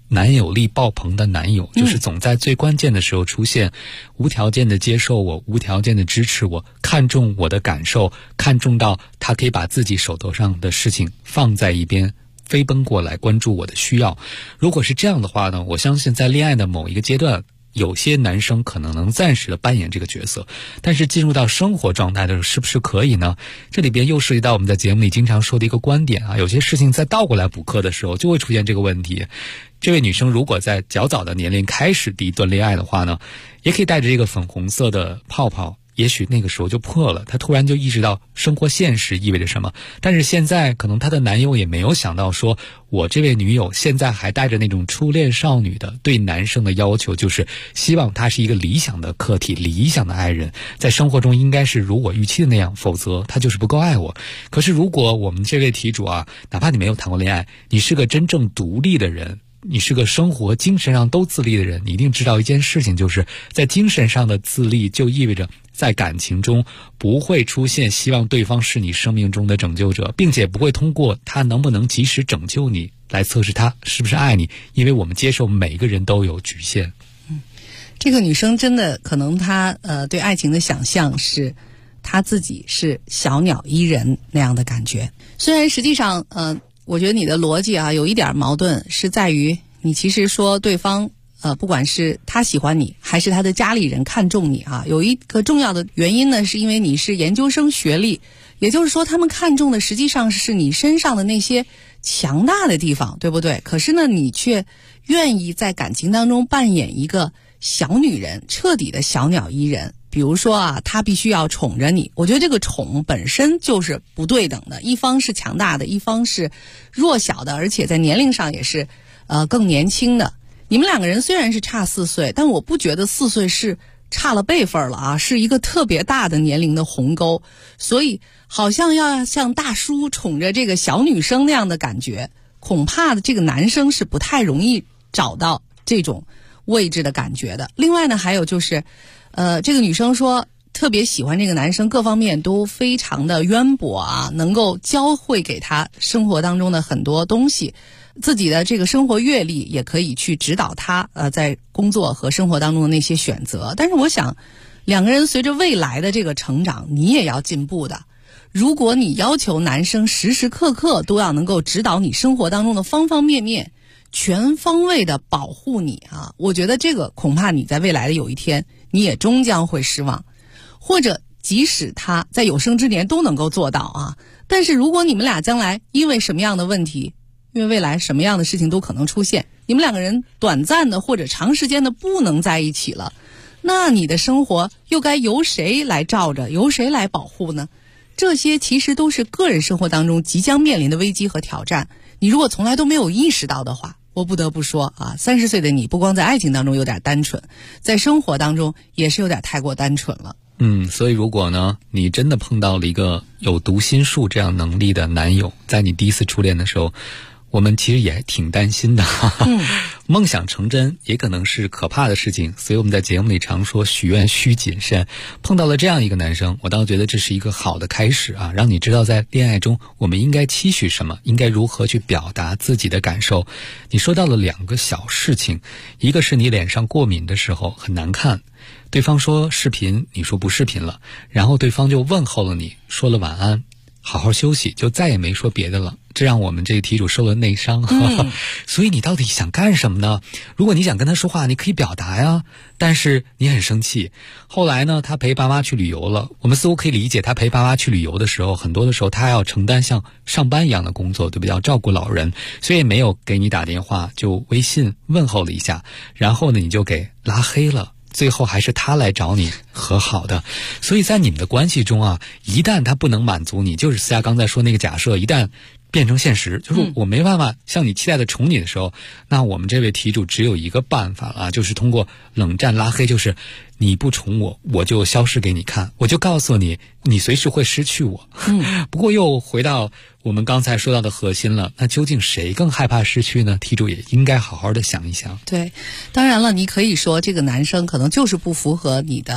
男友力爆棚的男友，就是总在最关键的时候出现，无条件的接受我，无条件的支持我，看重我的感受，看重到他可以把自己手头上的事情放在一边，飞奔过来关注我的需要。如果是这样的话呢，我相信在恋爱的某一个阶段，有些男生可能能暂时的扮演这个角色，但是进入到生活状态的时候，是不是可以呢？这里边又涉及到我们在节目里经常说的一个观点啊，有些事情在倒过来补课的时候，就会出现这个问题。这位女生如果在较早的年龄开始第一段恋爱的话呢，也可以带着这个粉红色的泡泡，也许那个时候就破了，她突然就意识到生活现实意味着什么。但是现在可能她的男友也没有想到说，我这位女友现在还带着那种初恋少女的对男生的要求，就是希望他是一个理想的客体，理想的爱人，在生活中应该是如我预期的那样，否则他就是不够爱我。可是如果我们这位题主啊，哪怕你没有谈过恋爱，你是个真正独立的人，你是个生活精神上都自立的人，你一定知道一件事情，就是在精神上的自立就意味着在感情中不会出现希望对方是你生命中的拯救者，并且不会通过他能不能及时拯救你来测试他是不是爱你，因为我们接受每个人都有局限。 这个女生真的可能她对爱情的想象是她自己是小鸟依人那样的感觉，虽然实际上我觉得你的逻辑啊有一点矛盾，是在于你其实说对方不管是他喜欢你还是他的家里人看重你啊，有一个重要的原因呢，是因为你是研究生学历，也就是说他们看重的实际上是你身上的那些强大的地方，对不对？可是呢，你却愿意在感情当中扮演一个小女人，彻底的小鸟依人。比如说啊，他必须要宠着你，我觉得这个宠本身就是不对等的，一方是强大的，一方是弱小的，而且在年龄上也是更年轻的。你们两个人虽然是差4岁，但我不觉得4岁是差了辈分了啊，是一个特别大的年龄的鸿沟，所以好像要像大叔宠着这个小女生那样的感觉，恐怕这个男生是不太容易找到这种位置的感觉的。另外呢，还有就是这个女生说特别喜欢这个男生，各方面都非常的渊博啊，能够教会给他生活当中的很多东西，自己的这个生活阅历也可以去指导他在工作和生活当中的那些选择。但是我想两个人随着未来的这个成长，你也要进步的。如果你要求男生时时刻刻都要能够指导你生活当中的方方面面，全方位的保护你啊，我觉得这个恐怕你在未来的有一天你也终将会失望。或者即使他在有生之年都能够做到啊，但是如果你们俩将来因为什么样的问题，因为未来什么样的事情都可能出现，你们两个人短暂的或者长时间的不能在一起了，那你的生活又该由谁来罩着，由谁来保护呢？这些其实都是个人生活当中即将面临的危机和挑战，你如果从来都没有意识到的话，我不得不说啊，30岁的你不光在爱情当中有点单纯，在生活当中也是有点太过单纯了。 所以如果呢，你真的碰到了一个有读心术这样能力的男友，在你第一次初恋的时候，我们其实也挺担心的。梦想成真也可能是可怕的事情，所以我们在节目里常说许愿需谨慎。碰到了这样一个男生，我倒觉得这是一个好的开始啊，让你知道在恋爱中我们应该期许什么，应该如何去表达自己的感受。你说到了2个小事情，一个是你脸上过敏的时候很难看，对方说视频，你说不视频了，然后对方就问候了你，说了晚安，好好休息，就再也没说别的了，这让我们这个题主受了内伤。所以你到底想干什么呢？如果你想跟他说话，你可以表达呀，但是你很生气。后来呢，他陪爸妈去旅游了，我们似乎可以理解他陪爸妈去旅游的时候，很多的时候他要承担像上班一样的工作，对不对？要照顾老人，所以没有给你打电话，就微信问候了一下，然后呢你就给拉黑了，最后还是他来找你和好的。所以在你们的关系中啊，一旦他不能满足你，就是思佳刚才说那个假设，一旦变成现实，就是我没办法像你期待的宠你的时候，那我们这位题主只有一个办法了，就是通过冷战拉黑，就是你不宠我，我就消失给你看，我就告诉你，你随时会失去我。不过又回到我们刚才说到的核心了，那究竟谁更害怕失去呢？题主也应该好好的想一想。 对，当然了，你可以说这个男生可能就是不符合你的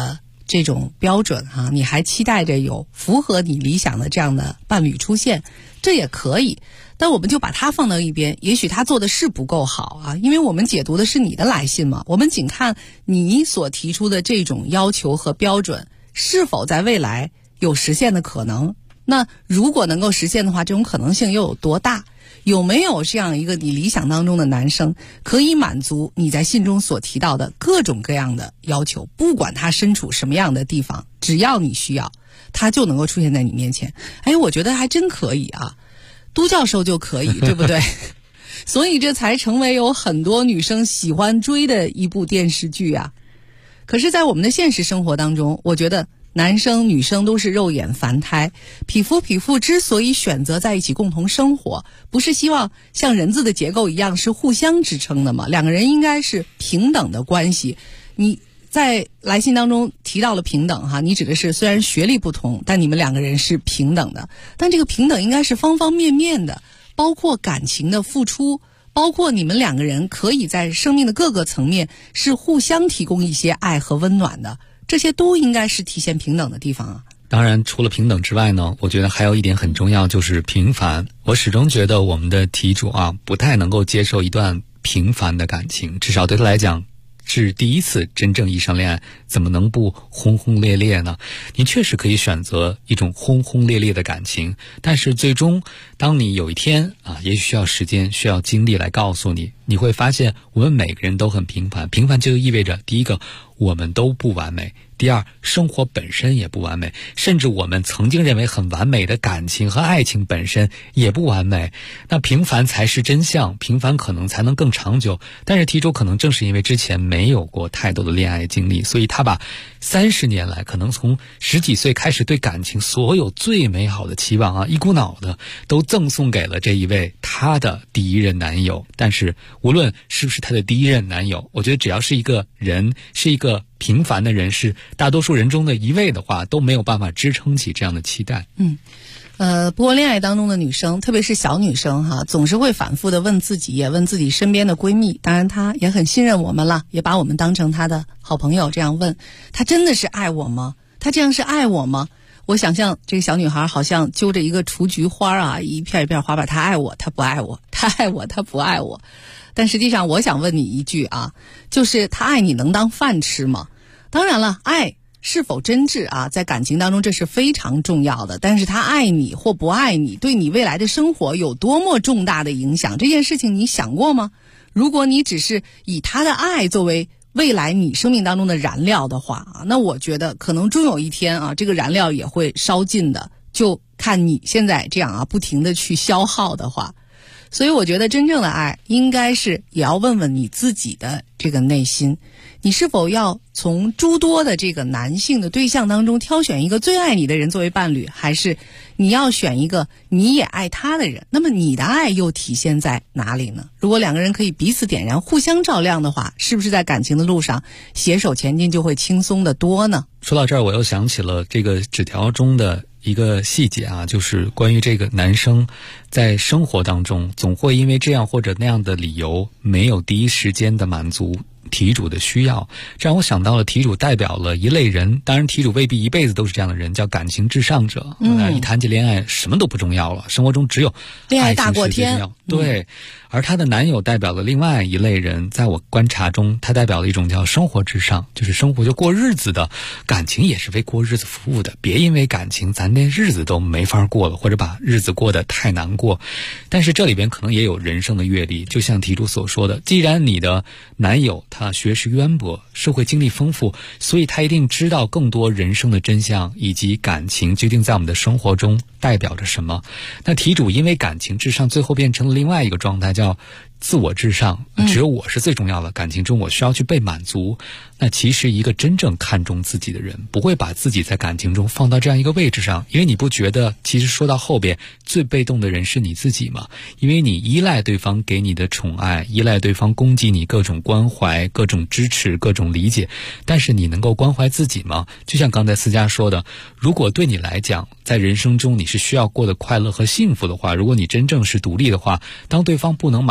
这种标准哈，你还期待着有符合你理想的这样的伴侣出现，这也可以。但我们就把它放到一边，也许他做的是不够好啊，因为我们解读的是你的来信嘛，我们仅看你所提出的这种要求和标准是否在未来有实现的可能。那如果能够实现的话，这种可能性又有多大？有没有这样一个你理想当中的男生可以满足你在信中所提到的各种各样的要求，不管他身处什么样的地方，只要你需要，他就能够出现在你面前。我觉得还真可以啊，都教授就可以，对不对？所以这才成为有很多女生喜欢追的一部电视剧啊。可是在我们的现实生活当中，我觉得男生女生都是肉眼凡胎，匹夫之所以选择在一起共同生活，不是希望像人字的结构一样是互相支撑的吗？两个人应该是平等的关系。你在来信当中提到了平等哈，你指的是虽然学历不同，但你们两个人是平等的，但这个平等应该是方方面面的，包括感情的付出，包括你们两个人可以在生命的各个层面是互相提供一些爱和温暖的，这些都应该是体现平等的地方啊。 当然除了平等之外呢，我觉得还有一点很重要，就是平凡。我始终觉得我们的题主啊，不太能够接受一段平凡的感情，至少对他来讲是第一次真正意义上恋爱，怎么能不轰轰烈烈呢？你确实可以选择一种轰轰烈烈的感情，但是最终当你有一天啊，也许需要时间需要精力来告诉你，你会发现我们每个人都很平凡。平凡就意味着第一个，我们都不完美，第二，生活本身也不完美，甚至我们曾经认为很完美的感情和爱情本身也不完美。那平凡才是真相，平凡可能才能更长久。但是题主可能正是因为之前没有过太多的恋爱经历，所以他把30年来可能从10几岁开始对感情所有最美好的期望啊，一股脑的都赠送给了这一位他的第一任男友。但是无论是不是他的第一任男友，我觉得只要是一个人，是一个平凡的人，是大多数人中的一位的话，都没有办法支撑起这样的期待。 不过恋爱当中的女生，特别是小女生哈，总是会反复的问自己，也问自己身边的闺蜜，当然她也很信任我们了，也把我们当成她的好朋友，这样问，她真的是爱我吗？她这样是爱我吗？我想象这个小女孩好像揪着一个雏菊花啊，一片一片花瓣，她爱我，她不爱我，她爱我，她不爱我。但实际上我想问你一句啊，就是她爱你能当饭吃吗？当然了，爱是否真挚啊，在感情当中这是非常重要的，但是他爱你或不爱你，对你未来的生活有多么重大的影响，这件事情你想过吗？如果你只是以他的爱作为未来你生命当中的燃料的话啊，那我觉得可能终有一天啊，这个燃料也会烧尽的，就看你现在这样啊，不停的去消耗的话。所以我觉得真正的爱应该是也要问问你自己的这个内心，你是否要从诸多的这个男性的对象当中挑选一个最爱你的人作为伴侣，还是你要选一个你也爱他的人？那么你的爱又体现在哪里呢？如果两个人可以彼此点燃，互相照亮的话，是不是在感情的路上携手前进就会轻松得多呢？ 说到这儿，我又想起了这个纸条中的一个细节啊，就是关于这个男生在生活当中总会因为这样或者那样的理由没有第一时间的满足题主的需要，这让我想到了题主代表了一类人，当然题主未必一辈子都是这样的人，叫感情至上者。一谈起恋爱什么都不重要了，生活中只有恋爱大过天。 对，而她的男友代表了另外一类人，在我观察中他代表了一种叫生活至上，就是生活就过日子的，感情也是为过日子服务的，别因为感情咱连日子都没法过了，或者把日子过得太难过。但是这里边可能也有人生的阅历，就像题主所说的，既然你的男友他学识渊博，社会经历丰富，所以他一定知道更多人生的真相，以及感情究竟在我们的生活中代表着什么。那题主因为感情至上，最后变成了另外一个状态，叫自我至上，只有我是最重要的，感情中我需要去被满足。那其实一个真正看重自己的人，不会把自己在感情中放到这样一个位置上，因为你不觉得其实说到后边最被动的人是你自己吗？因为你依赖对方给你的宠爱，依赖对方供给你各种关怀、各种支持、各种理解，但是你能够关怀自己吗？就像刚才思佳说的，如果对你来讲在人生中你是需要过得快乐和幸福的话，如果你真正是独立的话，当对方不能满足你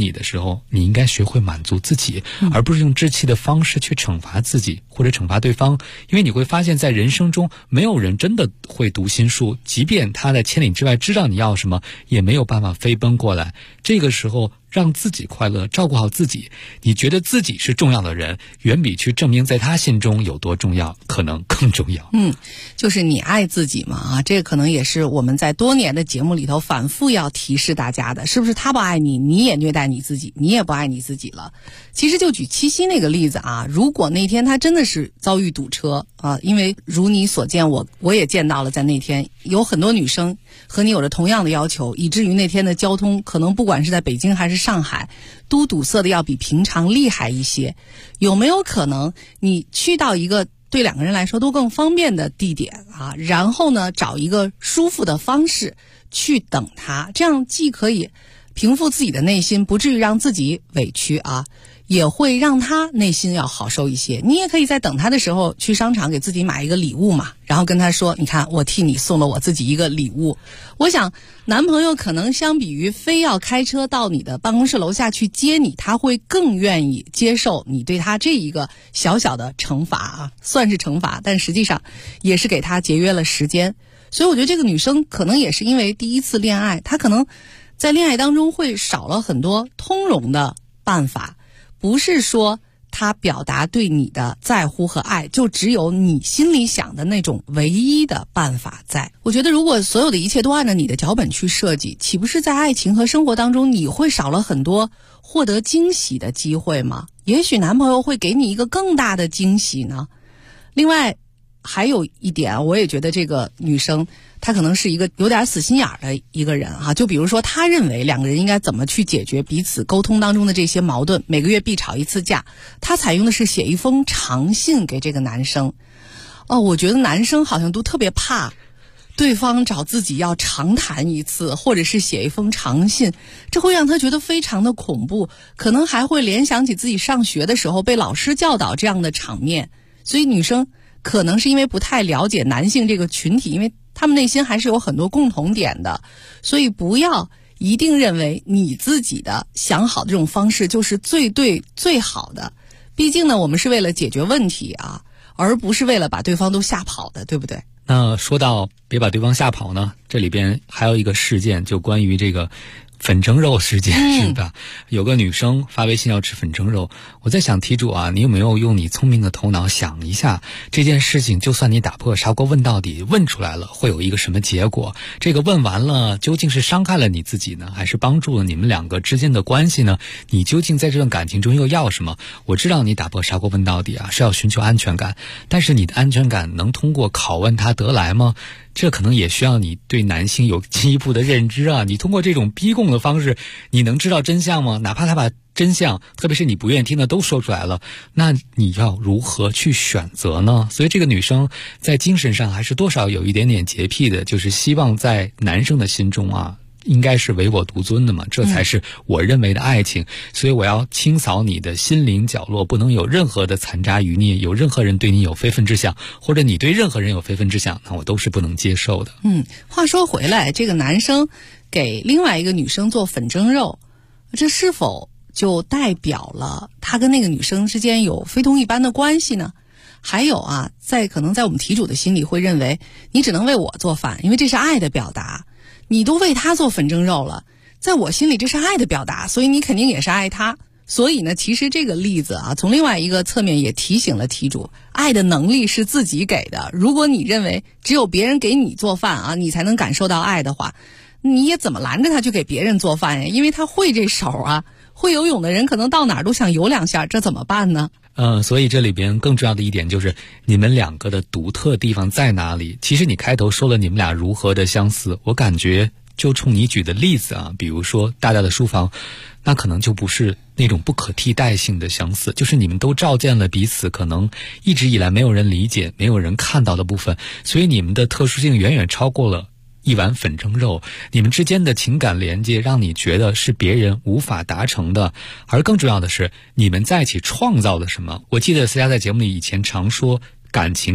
你的时候，你应该学会满足自己，而不是用置气的方式去惩罚自己或者惩罚对方。因为你会发现在人生中没有人真的会读心术，即便他在千里之外知道你要什么，也没有办法飞奔过来。这个时候让自己快乐，照顾好自己，你觉得自己是重要的人，远比去证明在他心中有多重要可能更重要。 就是你爱自己嘛啊，这个可能也是我们在多年的节目里头反复要提示大家的，是不是他不爱你，你也虐待你自己，你也不爱你自己了。其实就举七夕那个例子啊，如果那天他真的是遭遇堵车啊，因为如你所见，我也见到了，在那天有很多女生和你有着同样的要求，以至于那天的交通可能不管是在北京还是上海，都堵塞的要比平常厉害一些。有没有可能你去到一个对两个人来说都更方便的地点啊，然后呢找一个舒服的方式去等他，这样既可以平复自己的内心，不至于让自己委屈啊，也会让他内心要好受一些。你也可以在等他的时候去商场给自己买一个礼物嘛，然后跟他说，你看我替你送了我自己一个礼物。我想男朋友可能相比于非要开车到你的办公室楼下去接你，他会更愿意接受你对他这一个小小的惩罚啊，算是惩罚，但实际上也是给他节约了时间。所以我觉得这个女生可能也是因为第一次恋爱，她可能在恋爱当中会少了很多通融的办法，不是说他表达对你的在乎和爱就只有你心里想的那种唯一的办法在。我觉得如果所有的一切都按照你的脚本去设计，岂不是在爱情和生活当中你会少了很多获得惊喜的机会吗？也许男朋友会给你一个更大的惊喜呢。另外还有一点，我也觉得这个女生她可能是一个有点死心眼的一个人哈，就比如说她认为两个人应该怎么去解决彼此沟通当中的这些矛盾，每个月必吵一次架，她采用的是写一封长信给这个男生。我觉得男生好像都特别怕对方找自己要长谈一次，或者是写一封长信，这会让他觉得非常的恐怖，可能还会联想起自己上学的时候被老师教导这样的场面。所以女生可能是因为不太了解男性这个群体，因为他们内心还是有很多共同点的，所以不要一定认为你自己的想好的这种方式就是最对最好的。毕竟呢，我们是为了解决问题啊，而不是为了把对方都吓跑的，对不对？ 那说到别把对方吓跑呢，这里边还有一个事件，就关于这个粉蒸肉事件，是吧？有个女生发微信要吃粉蒸肉，我在想题主啊，你有没有用你聪明的头脑想一下，这件事情就算你打破砂锅问到底，问出来了会有一个什么结果？这个问完了究竟是伤害了你自己呢，还是帮助了你们两个之间的关系呢？你究竟在这段感情中又要什么？我知道你打破砂锅问到底啊，是要寻求安全感，但是你的安全感能通过拷问他得来吗？这可能也需要你对男性有进一步的认知啊！你通过这种逼供的方式，你能知道真相吗？哪怕他把真相，特别是你不愿意听的都说出来了，那你要如何去选择呢？所以这个女生在精神上还是多少有一点点洁癖的，就是希望在男生的心中啊，应该是唯我独尊的嘛，这才是我认为的爱情。所以我要清扫你的心灵角落，不能有任何的残渣余孽，有任何人对你有非分之想，或者你对任何人有非分之想，那我都是不能接受的。 话说回来，这个男生给另外一个女生做粉蒸肉，这是否就代表了他跟那个女生之间有非同一般的关系呢？还有啊，可能在我们题主的心里会认为，你只能为我做饭，因为这是爱的表达。你都为他做粉蒸肉了，在我心里这是爱的表达，所以你肯定也是爱他。所以呢，其实这个例子啊，从另外一个侧面也提醒了题主，爱的能力是自己给的。如果你认为只有别人给你做饭啊，你才能感受到爱的话，你也怎么拦着他去给别人做饭呀？因为他会这手啊，会游泳的人可能到哪儿都想游两下，这怎么办呢？ 所以这里边更重要的一点就是你们两个的独特地方在哪里。其实你开头说了你们俩如何的相似，我感觉就冲你举的例子啊，比如说大大的书房，那可能就不是那种不可替代性的相似，就是你们都照见了彼此可能一直以来没有人理解没有人看到的部分，所以你们的特殊性远远超过了一碗粉蒸肉，你们之间的情感连接让你觉得是别人无法达成的。而更重要的是，你们在一起创造了什么。我记得思佳在节目里以前常说，感情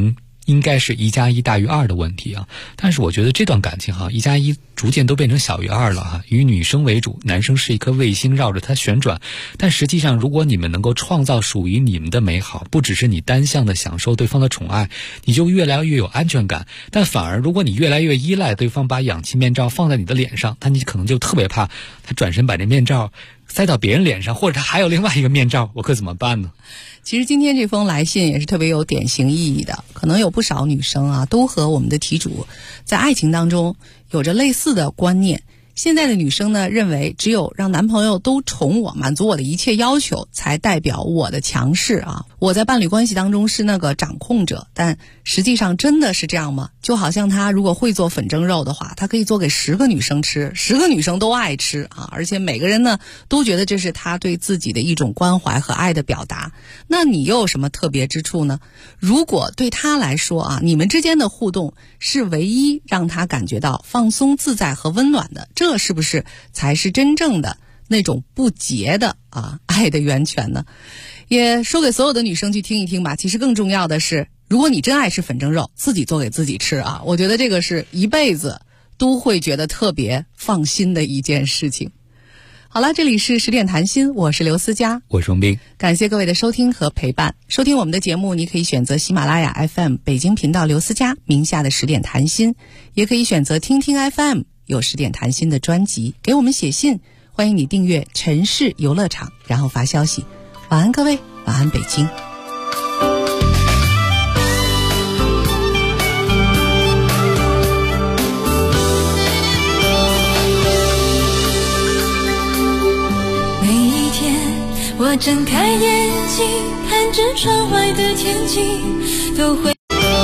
应该是1+1大于2的问题啊。但是我觉得这段感情1+1逐渐都变成小于2了以女生为主，男生是一颗卫星绕着它旋转。但实际上如果你们能够创造属于你们的美好，不只是你单向的享受对方的宠爱，你就越来越有安全感。但反而如果你越来越依赖对方把氧气面罩放在你的脸上，你可能就特别怕他转身把这面罩塞到别人脸上，或者他还有另外一个面罩，我可怎么办呢？ 其实今天这封来信也是特别有典型意义的，可能有不少女生都和我们的题主在爱情当中有着类似的观念。现在的女生呢，认为只有让男朋友都宠我，满足我的一切要求，才代表我的强势我在伴侣关系当中是那个掌控者。但实际上真的是这样吗？就好像他如果会做粉蒸肉的话，他可以做给10个女生吃，10个女生都爱吃而且每个人呢都觉得这是他对自己的一种关怀和爱的表达。那你又有什么特别之处呢？如果对他来说你们之间的互动是唯一让他感觉到放松自在和温暖的，这是不是才是真正的那种不洁的爱的源泉呢？也说给所有的女生去听一听吧。其实更重要的是，如果你真爱吃粉蒸肉，自己做给自己吃我觉得这个是一辈子都会觉得特别放心的一件事情。好了，这里是10点谈心，我是刘思佳， 我是王斌， 感谢各位的收听和陪伴。收听我们的节目，你可以选择喜马拉雅 FM 北京频道刘思佳名下的10点谈心，也可以选择听听 FM 有10点谈心的专辑，给我们写信，欢迎你订阅城市游乐场，然后发消息。晚安各位，晚安北京。 我睁开眼睛，看着窗外的天气，都会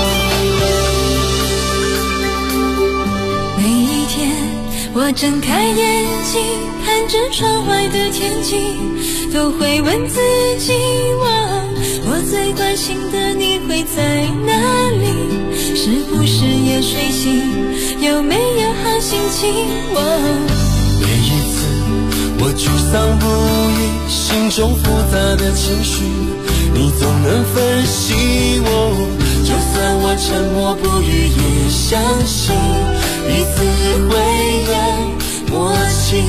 每一天。我睁开眼睛，看着窗外的天气，都会问自己，我最关心的你会在哪里？是不是也睡醒？有没有好心情？ 每一次我沮丧不已，心中复杂的情绪，你总能分析我。就算我沉默不语，也相信彼此会有默契。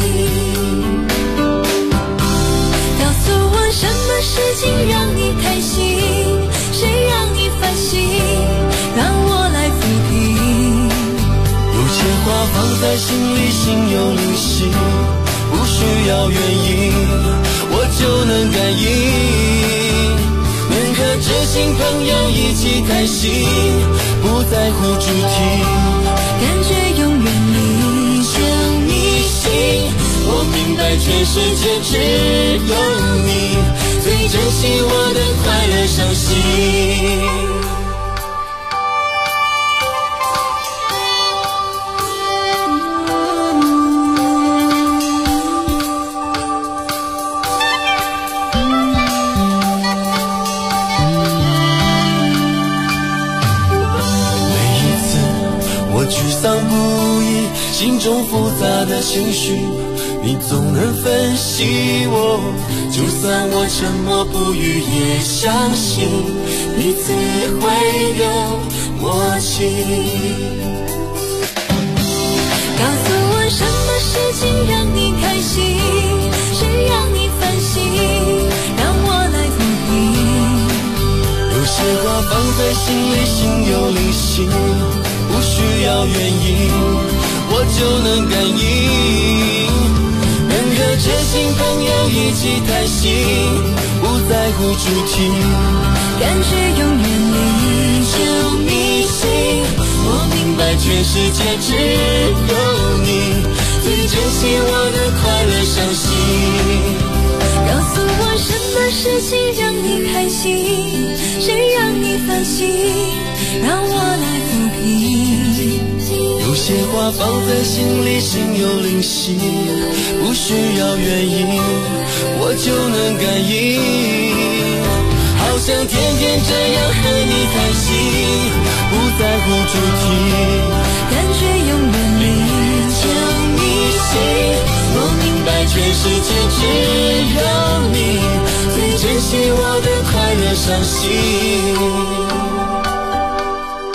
告诉我什么事情让你开心，谁让你烦心，让我来抚平。 有些话放在心里，心有灵犀，不需要原因，我就能感应。能和知心朋友一起开心，不在乎主题， 感觉永远你就你心。我明白全世界只有你最珍惜我的快乐伤心。心中复杂的情绪，你总能分析我。就算我沉默不语，也相信彼此会有默契。 告诉我什么事情让你开心，谁让你烦心，让我来抚平。 有些话放在心里，心有灵犀，不需要原因，我就能感应。能和知心朋友一起开心，不在乎主题， 感觉永远你就你心。我明白全世界只有你最珍惜我的快乐伤心。 告诉我什么事情让你开心，谁让你烦心，让我来抚平。 有些话放在心里，心有灵犀，不需要原因，我就能感应。好想天天这样和你开心，不在乎主题， 感觉永远你就你心。我明白全世界只有你最珍惜我的快乐伤心。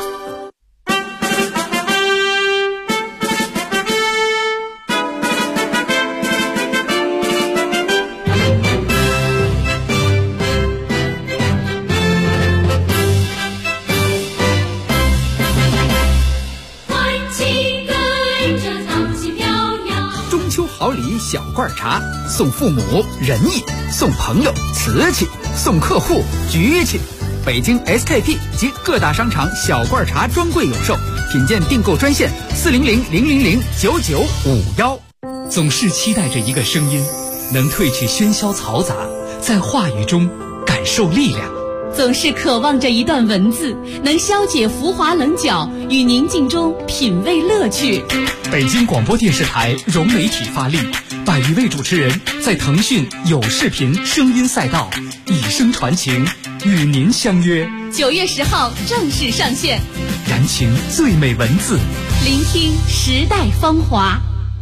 小罐茶，送父母仁义，送朋友瓷器，送客户局气。北京 SKP 及各大商场小罐茶专柜有售，品鉴订购专线400-000-9951。 总是期待着一个声音，能褪去喧嚣嘈杂，在话语中感受力量。 总是渴望着一段文字，能消解浮华棱角，与宁静中品味乐趣。 北京广播电视台融媒体发力，100余位主持人在腾讯有视频声音赛道以声传情，与您相约。 9月10号正式上线， 燃情最美文字， 聆听时代芳华。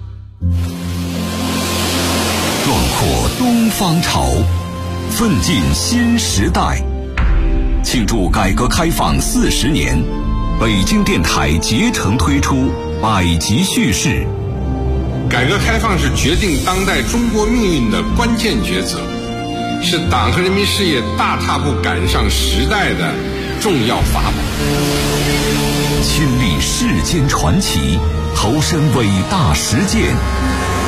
壮阔东方潮，奋进新时代。庆祝改革开放40年，北京电台竭诚推出100集叙事。 改革开放是决定当代中国命运的关键抉择，是党和人民事业大踏步赶上时代的重要法宝。 亲历世间传奇，投身伟大实践，